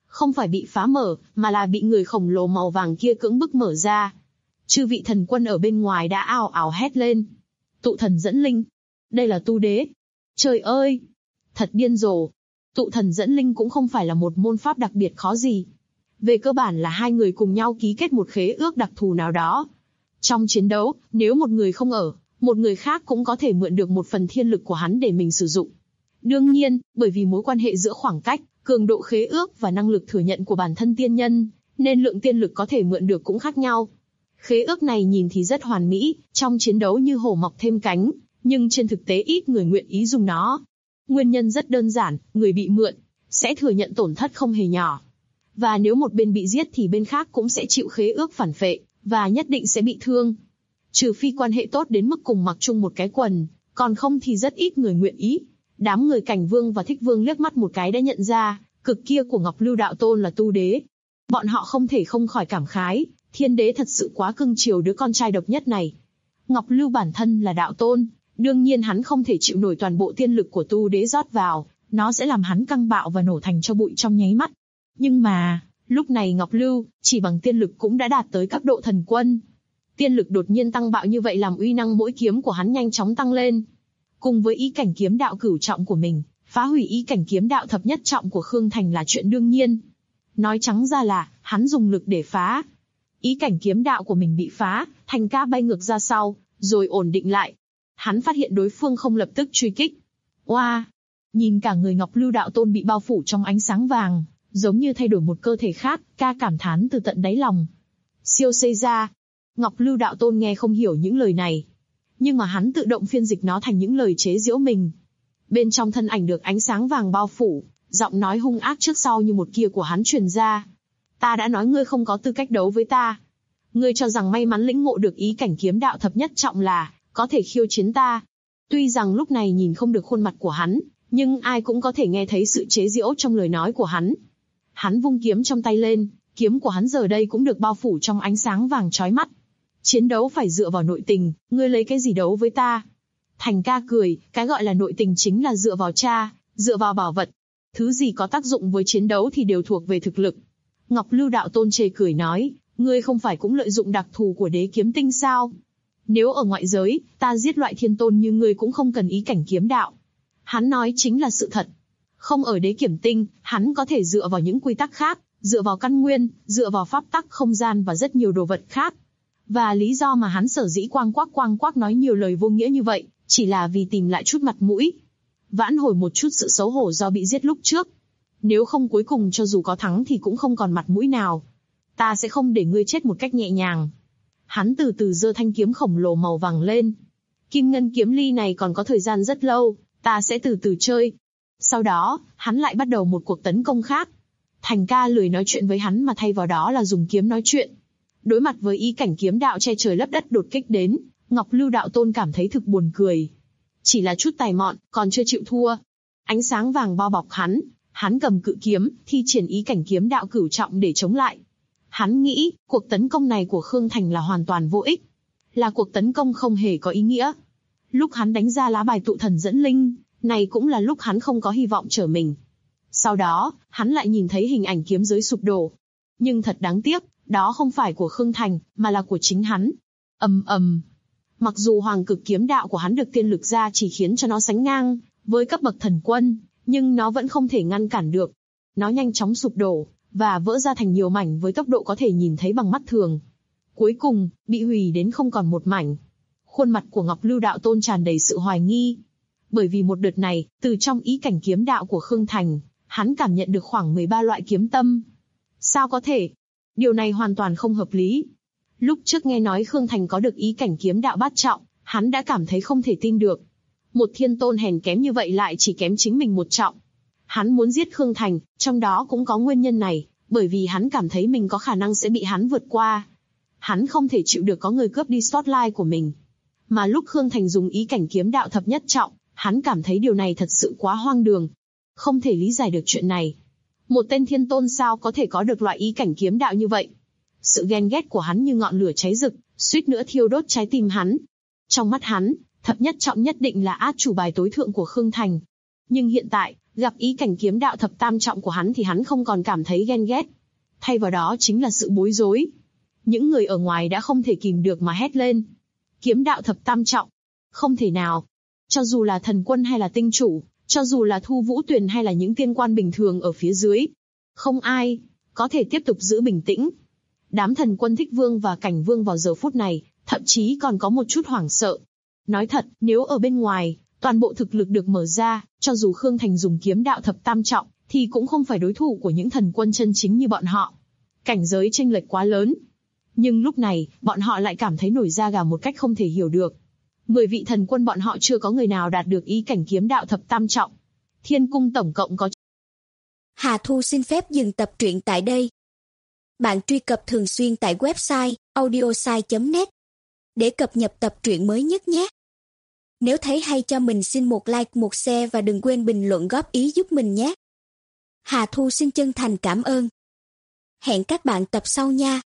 Không phải bị phá mở, mà là bị người khổng lồ màu vàng kia cưỡng bức mở ra. Chư vị thần quân ở bên ngoài đã ào ào hét lên. Tụ thần dẫn linh. Đây là tu đế. Trời ơi! Thật điên rồ. Tụ thần dẫn linh cũng không phải là một môn pháp đặc biệt khó gì. Về cơ bản là hai người cùng nhau ký kết một khế ước đặc thù nào đó. Trong chiến đấu, nếu một người không ở, một người khác cũng có thể mượn được một phần thiên lực của hắn để mình sử dụng. Đương nhiên, bởi vì mối quan hệ giữa khoảng cách, cường độ khế ước và năng lực thừa nhận của bản thân tiên nhân, nên lượng tiên lực có thể mượn được cũng khác nhau. Khế ước này nhìn thì rất hoàn mỹ, trong chiến đấu như hổ mọc thêm cánh, nhưng trên thực tế ít người nguyện ý dùng nó. Nguyên nhân rất đơn giản, người bị mượn sẽ thừa nhận tổn thất không hề nhỏ. Và nếu một bên bị giết thì bên khác cũng sẽ chịu khế ước phản phệ, và nhất định sẽ bị thương. Trừ phi quan hệ tốt đến mức cùng mặc chung một cái quần, còn không thì rất ít người nguyện ý. Đám người Cảnh Vương và Thích Vương liếc mắt một cái đã nhận ra, cực kia của Ngọc Lưu Đạo Tôn là tu đế. Bọn họ không thể không khỏi cảm khái, thiên đế thật sự quá cưng chiều đứa con trai độc nhất này. Ngọc Lưu bản thân là đạo tôn, đương nhiên hắn không thể chịu nổi toàn bộ tiên lực của tu đế rót vào, nó sẽ làm hắn căng bạo và nổ thành tro bụi trong nháy mắt. Nhưng mà, lúc này Ngọc Lưu, chỉ bằng tiên lực cũng đã đạt tới cấp độ thần quân. Tiên lực đột nhiên tăng bạo như vậy làm uy năng mỗi kiếm của hắn nhanh chóng tăng lên. Cùng với ý cảnh kiếm đạo cửu trọng của mình, phá hủy ý cảnh kiếm đạo thập nhất trọng của Khương Thành là chuyện đương nhiên. Nói trắng ra là, hắn dùng lực để phá. Ý cảnh kiếm đạo của mình bị phá, Thành Ca bay ngược ra sau, rồi ổn định lại. Hắn phát hiện đối phương không lập tức truy kích. Oa! Nhìn cả người Ngọc Lưu Đạo Tôn bị bao phủ trong ánh sáng vàng, giống như thay đổi một cơ thể khác, ca cảm thán từ tận đáy lòng. Siêu xây ra. Ngọc Lưu Đạo Tôn nghe không hiểu những lời này. Nhưng mà hắn tự động phiên dịch nó thành những lời chế giễu mình. Bên trong thân ảnh được ánh sáng vàng bao phủ, giọng nói hung ác trước sau như một kia của hắn truyền ra. Ta đã nói ngươi không có tư cách đấu với ta. Ngươi cho rằng may mắn lĩnh ngộ được ý cảnh kiếm đạo thập nhất trọng là có thể khiêu chiến ta. Tuy rằng lúc này nhìn không được khuôn mặt của hắn, nhưng ai cũng có thể nghe thấy sự chế giễu trong lời nói của hắn. Hắn vung kiếm trong tay lên, kiếm của hắn giờ đây cũng được bao phủ trong ánh sáng vàng chói mắt. Chiến đấu phải dựa vào nội tình, ngươi lấy cái gì đấu với ta? Thành Ca cười, cái gọi là nội tình chính là dựa vào cha, dựa vào bảo vật. Thứ gì có tác dụng với chiến đấu thì đều thuộc về thực lực. Ngọc Lưu Đạo Tôn chê cười nói, ngươi không phải cũng lợi dụng đặc thù của đế kiếm tinh sao? Nếu ở ngoại giới, ta giết loại thiên tôn như ngươi cũng không cần ý cảnh kiếm đạo. Hắn nói chính là sự thật. Không ở đế kiếm tinh, hắn có thể dựa vào những quy tắc khác, dựa vào căn nguyên, dựa vào pháp tắc không gian và rất nhiều đồ vật khác. Và lý do mà hắn sở dĩ quang quắc nói nhiều lời vô nghĩa như vậy, chỉ là vì tìm lại chút mặt mũi. Vãn hồi một chút sự xấu hổ do bị giết lúc trước. Nếu không cuối cùng cho dù có thắng thì cũng không còn mặt mũi nào. Ta sẽ không để ngươi chết một cách nhẹ nhàng. Hắn từ từ giơ thanh kiếm khổng lồ màu vàng lên. Kim ngân kiếm ly này còn có thời gian rất lâu, ta sẽ từ từ chơi. Sau đó, hắn lại bắt đầu một cuộc tấn công khác. Thành Ca lười nói chuyện với hắn mà thay vào đó là dùng kiếm nói chuyện. Đối mặt với ý cảnh kiếm đạo che trời lấp đất đột kích đến, Ngọc Lưu Đạo Tôn cảm thấy thực buồn cười. Chỉ là chút tài mọn, còn chưa chịu thua. Ánh sáng vàng bao bọc hắn cầm cự kiếm, thi triển ý cảnh kiếm đạo cửu trọng để chống lại. Hắn nghĩ, cuộc tấn công này của Khương Thành là hoàn toàn vô ích. Là cuộc tấn công không hề có ý nghĩa. Lúc hắn đánh ra lá bài tụ thần dẫn linh, này cũng là lúc hắn không có hy vọng trở mình. Sau đó, hắn lại nhìn thấy hình ảnh kiếm giới sụp đổ. Nhưng thật đáng tiếc, đó không phải của Khương Thành, mà là của chính hắn. Mặc dù hoàng cực kiếm đạo của hắn được tiên lực ra chỉ khiến cho nó sánh ngang với cấp bậc thần quân, nhưng nó vẫn không thể ngăn cản được. Nó nhanh chóng sụp đổ, và vỡ ra thành nhiều mảnh với tốc độ có thể nhìn thấy bằng mắt thường. Cuối cùng, bị hủy đến không còn một mảnh. Khuôn mặt của Ngọc Lưu Đạo Tôn tràn đầy sự hoài nghi. Bởi vì một đợt này, từ trong ý cảnh kiếm đạo của Khương Thành, hắn cảm nhận được khoảng 13 loại kiếm tâm. Sao có thể? Điều này hoàn toàn không hợp lý. Lúc trước nghe nói Khương Thành có được ý cảnh kiếm đạo bát trọng, hắn đã cảm thấy không thể tin được. Một thiên tôn hèn kém như vậy lại chỉ kém chính mình một trọng. Hắn muốn giết Khương Thành, trong đó cũng có nguyên nhân này, bởi vì hắn cảm thấy mình có khả năng sẽ bị hắn vượt qua. Hắn không thể chịu được có người cướp đi spotlight của mình. Mà lúc Khương Thành dùng ý cảnh kiếm đạo thập nhất trọng, hắn cảm thấy điều này thật sự quá hoang đường. Không thể lý giải được chuyện này. Một tên thiên tôn sao có thể có được loại ý cảnh kiếm đạo như vậy? Sự ghen ghét của hắn như ngọn lửa cháy rực, suýt nữa thiêu đốt trái tim hắn. Trong mắt hắn, thập nhất trọng nhất định là át chủ bài tối thượng của Khương Thành. Nhưng hiện tại, gặp ý cảnh kiếm đạo thập tam trọng của hắn thì hắn không còn cảm thấy ghen ghét. Thay vào đó chính là sự bối rối. Những người ở ngoài đã không thể kìm được mà hét lên. Kiếm đạo thập tam trọng. Không thể nào. Cho dù là thần quân hay là tinh chủ, cho dù là Thu Vũ Tuyền hay là những tiên quan bình thường ở phía dưới, không ai có thể tiếp tục giữ bình tĩnh. Đám thần quân Thích Vương và Cảnh Vương vào giờ phút này, thậm chí còn có một chút hoảng sợ. Nói thật, nếu ở bên ngoài, toàn bộ thực lực được mở ra, cho dù Khương Thành dùng kiếm đạo thập tam trọng, thì cũng không phải đối thủ của những thần quân chân chính như bọn họ. Cảnh giới chênh lệch quá lớn. Nhưng lúc này, bọn họ lại cảm thấy nổi da gà một cách không thể hiểu được. 10 vị thần quân bọn họ chưa có người nào đạt được ý cảnh kiếm đạo thập tam trọng. Thiên cung tổng cộng có... Hà Thu xin phép dừng tập truyện tại đây. Bạn truy cập thường xuyên tại website audiosai.net để cập nhật tập truyện mới nhất nhé. Nếu thấy hay cho mình xin một like, một share và đừng quên bình luận góp ý giúp mình nhé. Hà Thu xin chân thành cảm ơn. Hẹn các bạn tập sau nha.